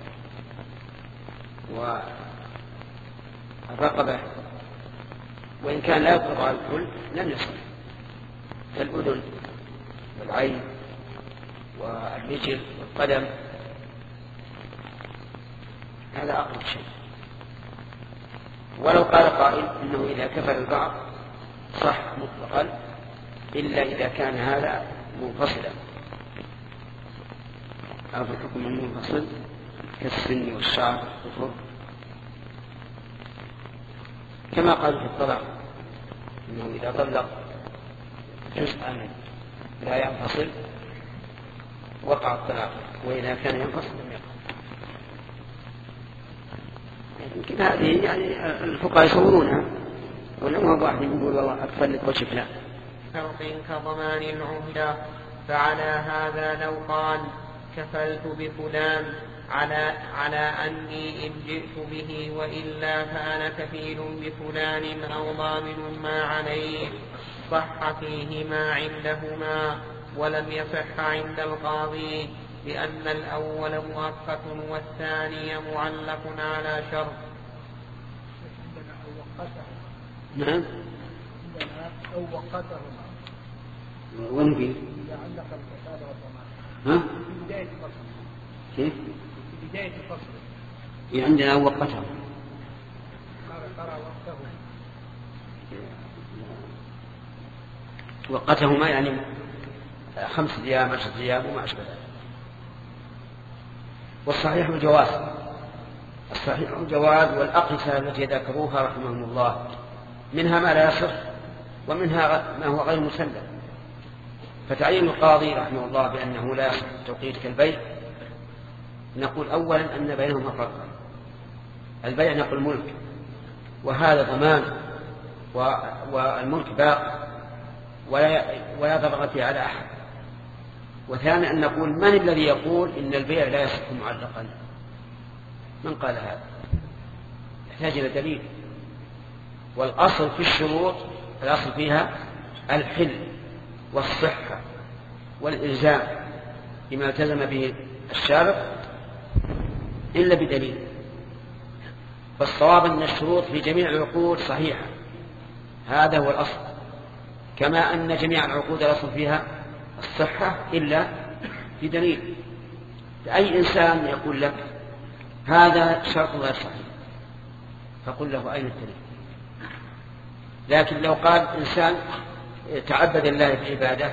والرقبة وإن كان لا يطلق على الكل لم يصح كالأذن والعين والرجل والقدم هذا أقرب شيء. ولو قال قائل إنه إذا كفل البعض صح مطلقا إلا إذا كان هذا منفصلا أو في الحكم المنفصل كالسن والشعر والفر كما قال في الطلاق إنه إذا طلق جزءا لا ينفصل وقع الطلاق وإذا كان ينفصل لم يقع. يمكن هذه يعني الفقهاء يصورونها ولما واحد يقول والله أطلق وجه فلان شرط كضمان العمدة. فعلى هذا لو قال كفلت بفلان على, على أني إن جئت به وإلا فأنا كفيل بفلان أو ضامن ما عليه صح فيهما عندهما ولم يصح عند القاضي لأن الأول مؤقت والثاني معلق على شرط. نعم أو وقته وين فيه؟ إذا علق الكفالة والضمان ها؟ في بداية الفصل. كيف؟ في بداية الفصل. في عندنا وقته. ترى وقته. وقتهما يعني خمس أيام عشرة أيام وما أشبه ذلك. والصحيح الجواز الصحيح الجواز والأقيسة التي ذكروها رحمهم الله منها ما لا يصح ومنها ما هو غير مسلم فتعيين القاضي رحمه الله بأنه لا يصح التوقيت كالبيع، نقول أولا أن بينهما فرقا. البيع نقل ملك وهذا ضمان والملك باق ولا ولا ضرر فيه على أحد. وثانيا أن نقول من الذي يقول إن البيع لا يصح معلقا؟ من قال هذا؟ يحتاج إلى دليل. والأصل في الشروط الأصل فيها الحل والصحة والإلزام بما التزم به الشارع إلا بدليل. فالصواب أن الشروط في جميع العقود صحيحة، هذا هو الأصل، كما أن جميع العقود الأصل فيها الصحة إلا بدليل. أي إنسان يقول لك هذا شرط غير صحيح فقل له أين الدليل؟ لكن لو قال إنسان تعبد الله بعبادة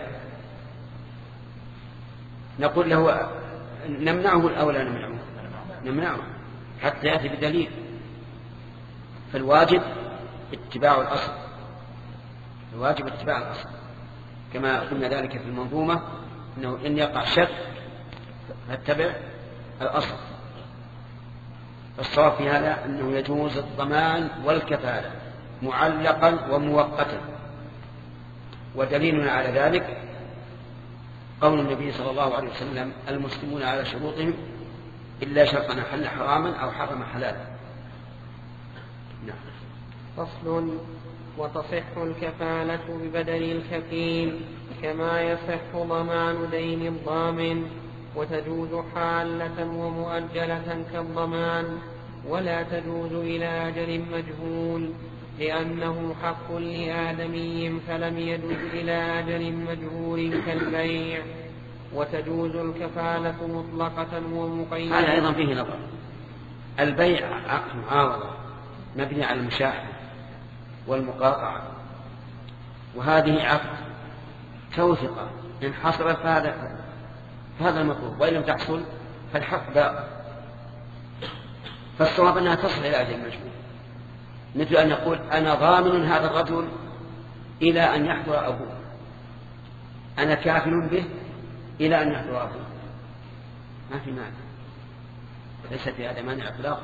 نقول له نمنعه الأولى نمنعه نمنعه حتى يأتي بدليل. فالواجب اتباع الأصل، الواجب اتباع الأصل كما قلنا ذلك في المنظومة، أنه إن يقع شك فاتبع الأصل. الصواب في هذا أنه يجوز الضمان والكفالة معلقا ومؤقتا. ودليلنا على ذلك قول النبي صلى الله عليه وسلم المسلمون على شروطهم إلا شرطا حل حراما أو حرم حلالا. نعم. فصل. وتصح الكفالة ببدل الكفيل كما يصح ضمان دين الضامن، وتجوز حالة ومؤجلة كالضمان، ولا تجوز إلى أجل مجهول لأنه حق لآدمي فلم يجوز إلى أجل مجهول كالبيع. وتجوز الكفالة مطلقة ومقيدة. هذا أيضا فيه نظر. البيع عقد معاوضة مبني على المشاحة والمقاطعة، وهذه عقد توثقة إن حصلت فهذا فهذا المطلوب، وإن لم تحصل فالحق باق. فالصواب أنها تصل إلى أجل مجهول، مثل أن يقول أنا ضامن هذا الرجل إلى أن يحضر أبوه، أنا كافل به إلى أن يحضر أبوه، ما في مانع، ليس في هذا مانع إطلاقا.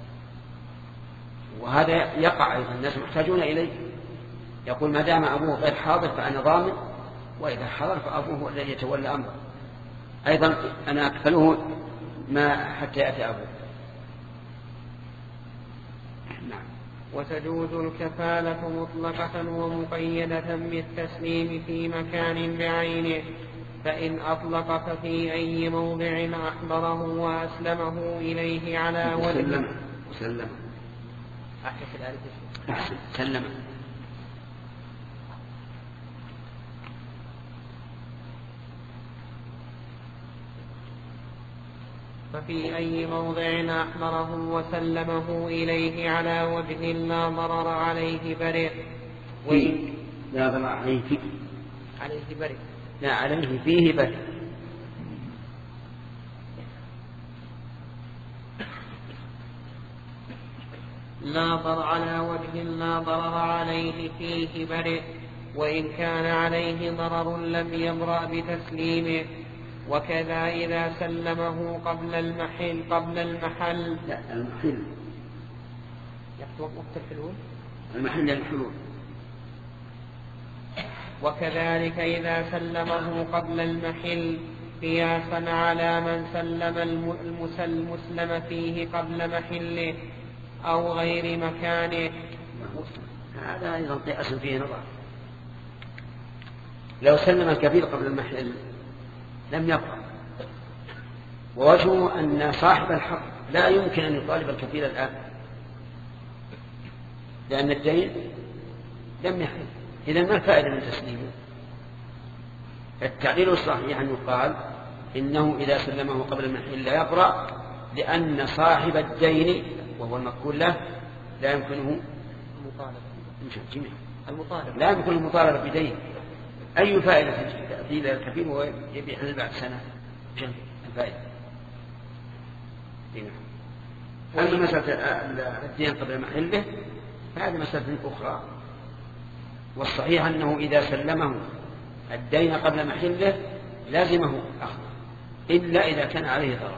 وهذا يقع أيضا، الناس محتاجون إليه. يقول ما دام أبوه غير حاضر فأنا ضامن، وإذا حضر فأبوه هو الذي يتولى أمره. أيضا أنا أكفله ما حتى يأتي أبوه. نعم. وتجوز الكفالة مطلقة ومقيدة بالتسليم في مكان بعينه، فإن أطلق ففي أي موضع أحضره وأسلمه إليه على وجه. سلم سلم أحسن سلم. ففي أي موضع أحضره وسلمه إليه على وجه لا ضرر عليه برئ. وإن لا ضرر عليه فيه عليه برئ لا عليه فيه برئ. لا ضرر على وجه لا ضرر عليه فيه برئ، وإن كان عليه ضرر لم يبرأ بتسليمه. وكذا إذا سلمه قبل المحل قبل المحل لا المحل وقت الحلول المحل الحلول. وكذلك إذا سلمه قبل المحل قياسا على من سلم المسلم فيه قبل محله أو غير مكانه. هذا أيضا قياس فيه نظر. لو سلم الكفيل قبل المحل لم يبقى، ووجهه أن صاحب الحق لا يمكن أن يطالب الكفيل الآن لأن الدين لم يحل. إذن ما الفائدة من تسليمه؟ التعليل الصحيح أن يقال إنه إذا سلمه قبل المحل لا يبرأ، لأن صاحب الدين وهو المقول له لا يمكنه المطالبة لا يمكن المطالبة بدين. أي فائدة تأتي إلى الكفيل وهو يبيع بعد سنة؟ جنب الفائدة. أما مسألة الدين قبل محله فهذه مسألة أخرى، والصحيح أنه إذا سلمه الدين قبل محله لازمه أخذه إلا إذا كان عليه ضرر.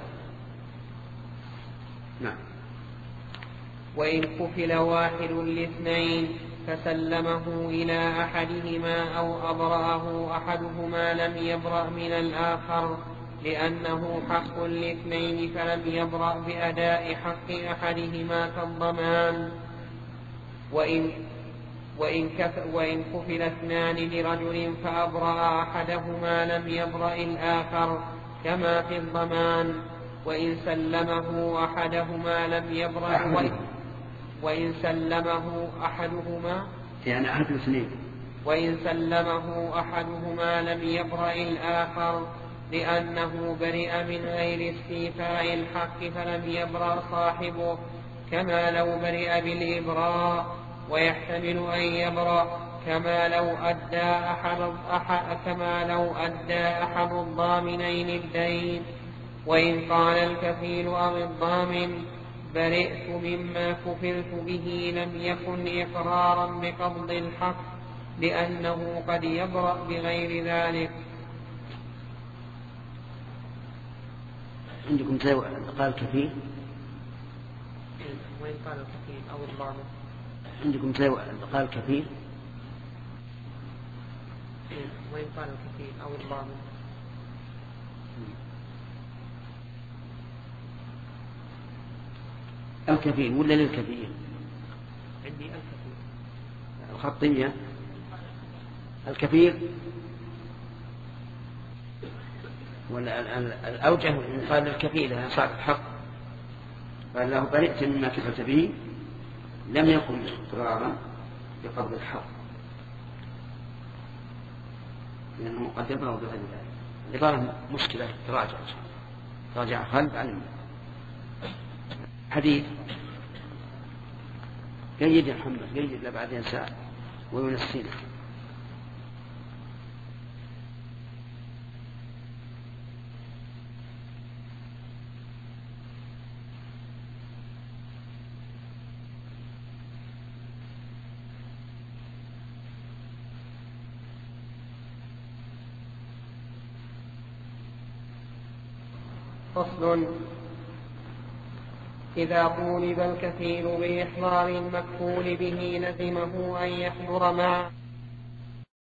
نعم. وإن كفل واحد الاثنين فسلمه إلى أحدهما أو أبرأه أحدهما لم يبرأ من الآخر لأنه حق الاثنين فلم يبرأ بأداء حق أحدهما كالضمان. وإن وإن, كف وإن كفل اثنان لرجل فأبرأ أحدهما لم يبرأ الآخر كما في الضمان. وإن سلمه أحدهما لم يبرأ وإن سلمه أحدهما يعني أحد الاثنين وإن سلمه أحدهما لم يبرأ الآخر لأنه برئ من غير استيفاء الحق فلم يبرأ صاحبه كما لو برئ بالإبراء. ويحتمل أن يبرأ كما لو أدى أحد, أحد كما لو أدى أحد الضامنين الدين. وإن قال الكفيل أو الضامن برئت مما كفلت به لم يكن إقرارا بقبض الحق لأنه قد يبرأ بغير ذلك. عندكم قال كفيل وإن قال الكفيل أو الضامن عندكم قال كفيل وإن قال الكفيل أو الضامن الكفيل ولا للكفيل؟ عندي الكفيل الخطية الكفيل ولا الأوجه إن قال للكفيل صاحب الحق قال له برئت مما كفلت به لم يكن إقرارا بقبض الحق لأنه قد يبرأ بغير ذلك. العبارة مشكلة تراجع تراجع خلف عن حديث جيد يا محمد جيد لا بعدين ساعة وينسينا. فصل. إذا طولب الكفيل بإحضار المكفول به لزمه أن يحضر معه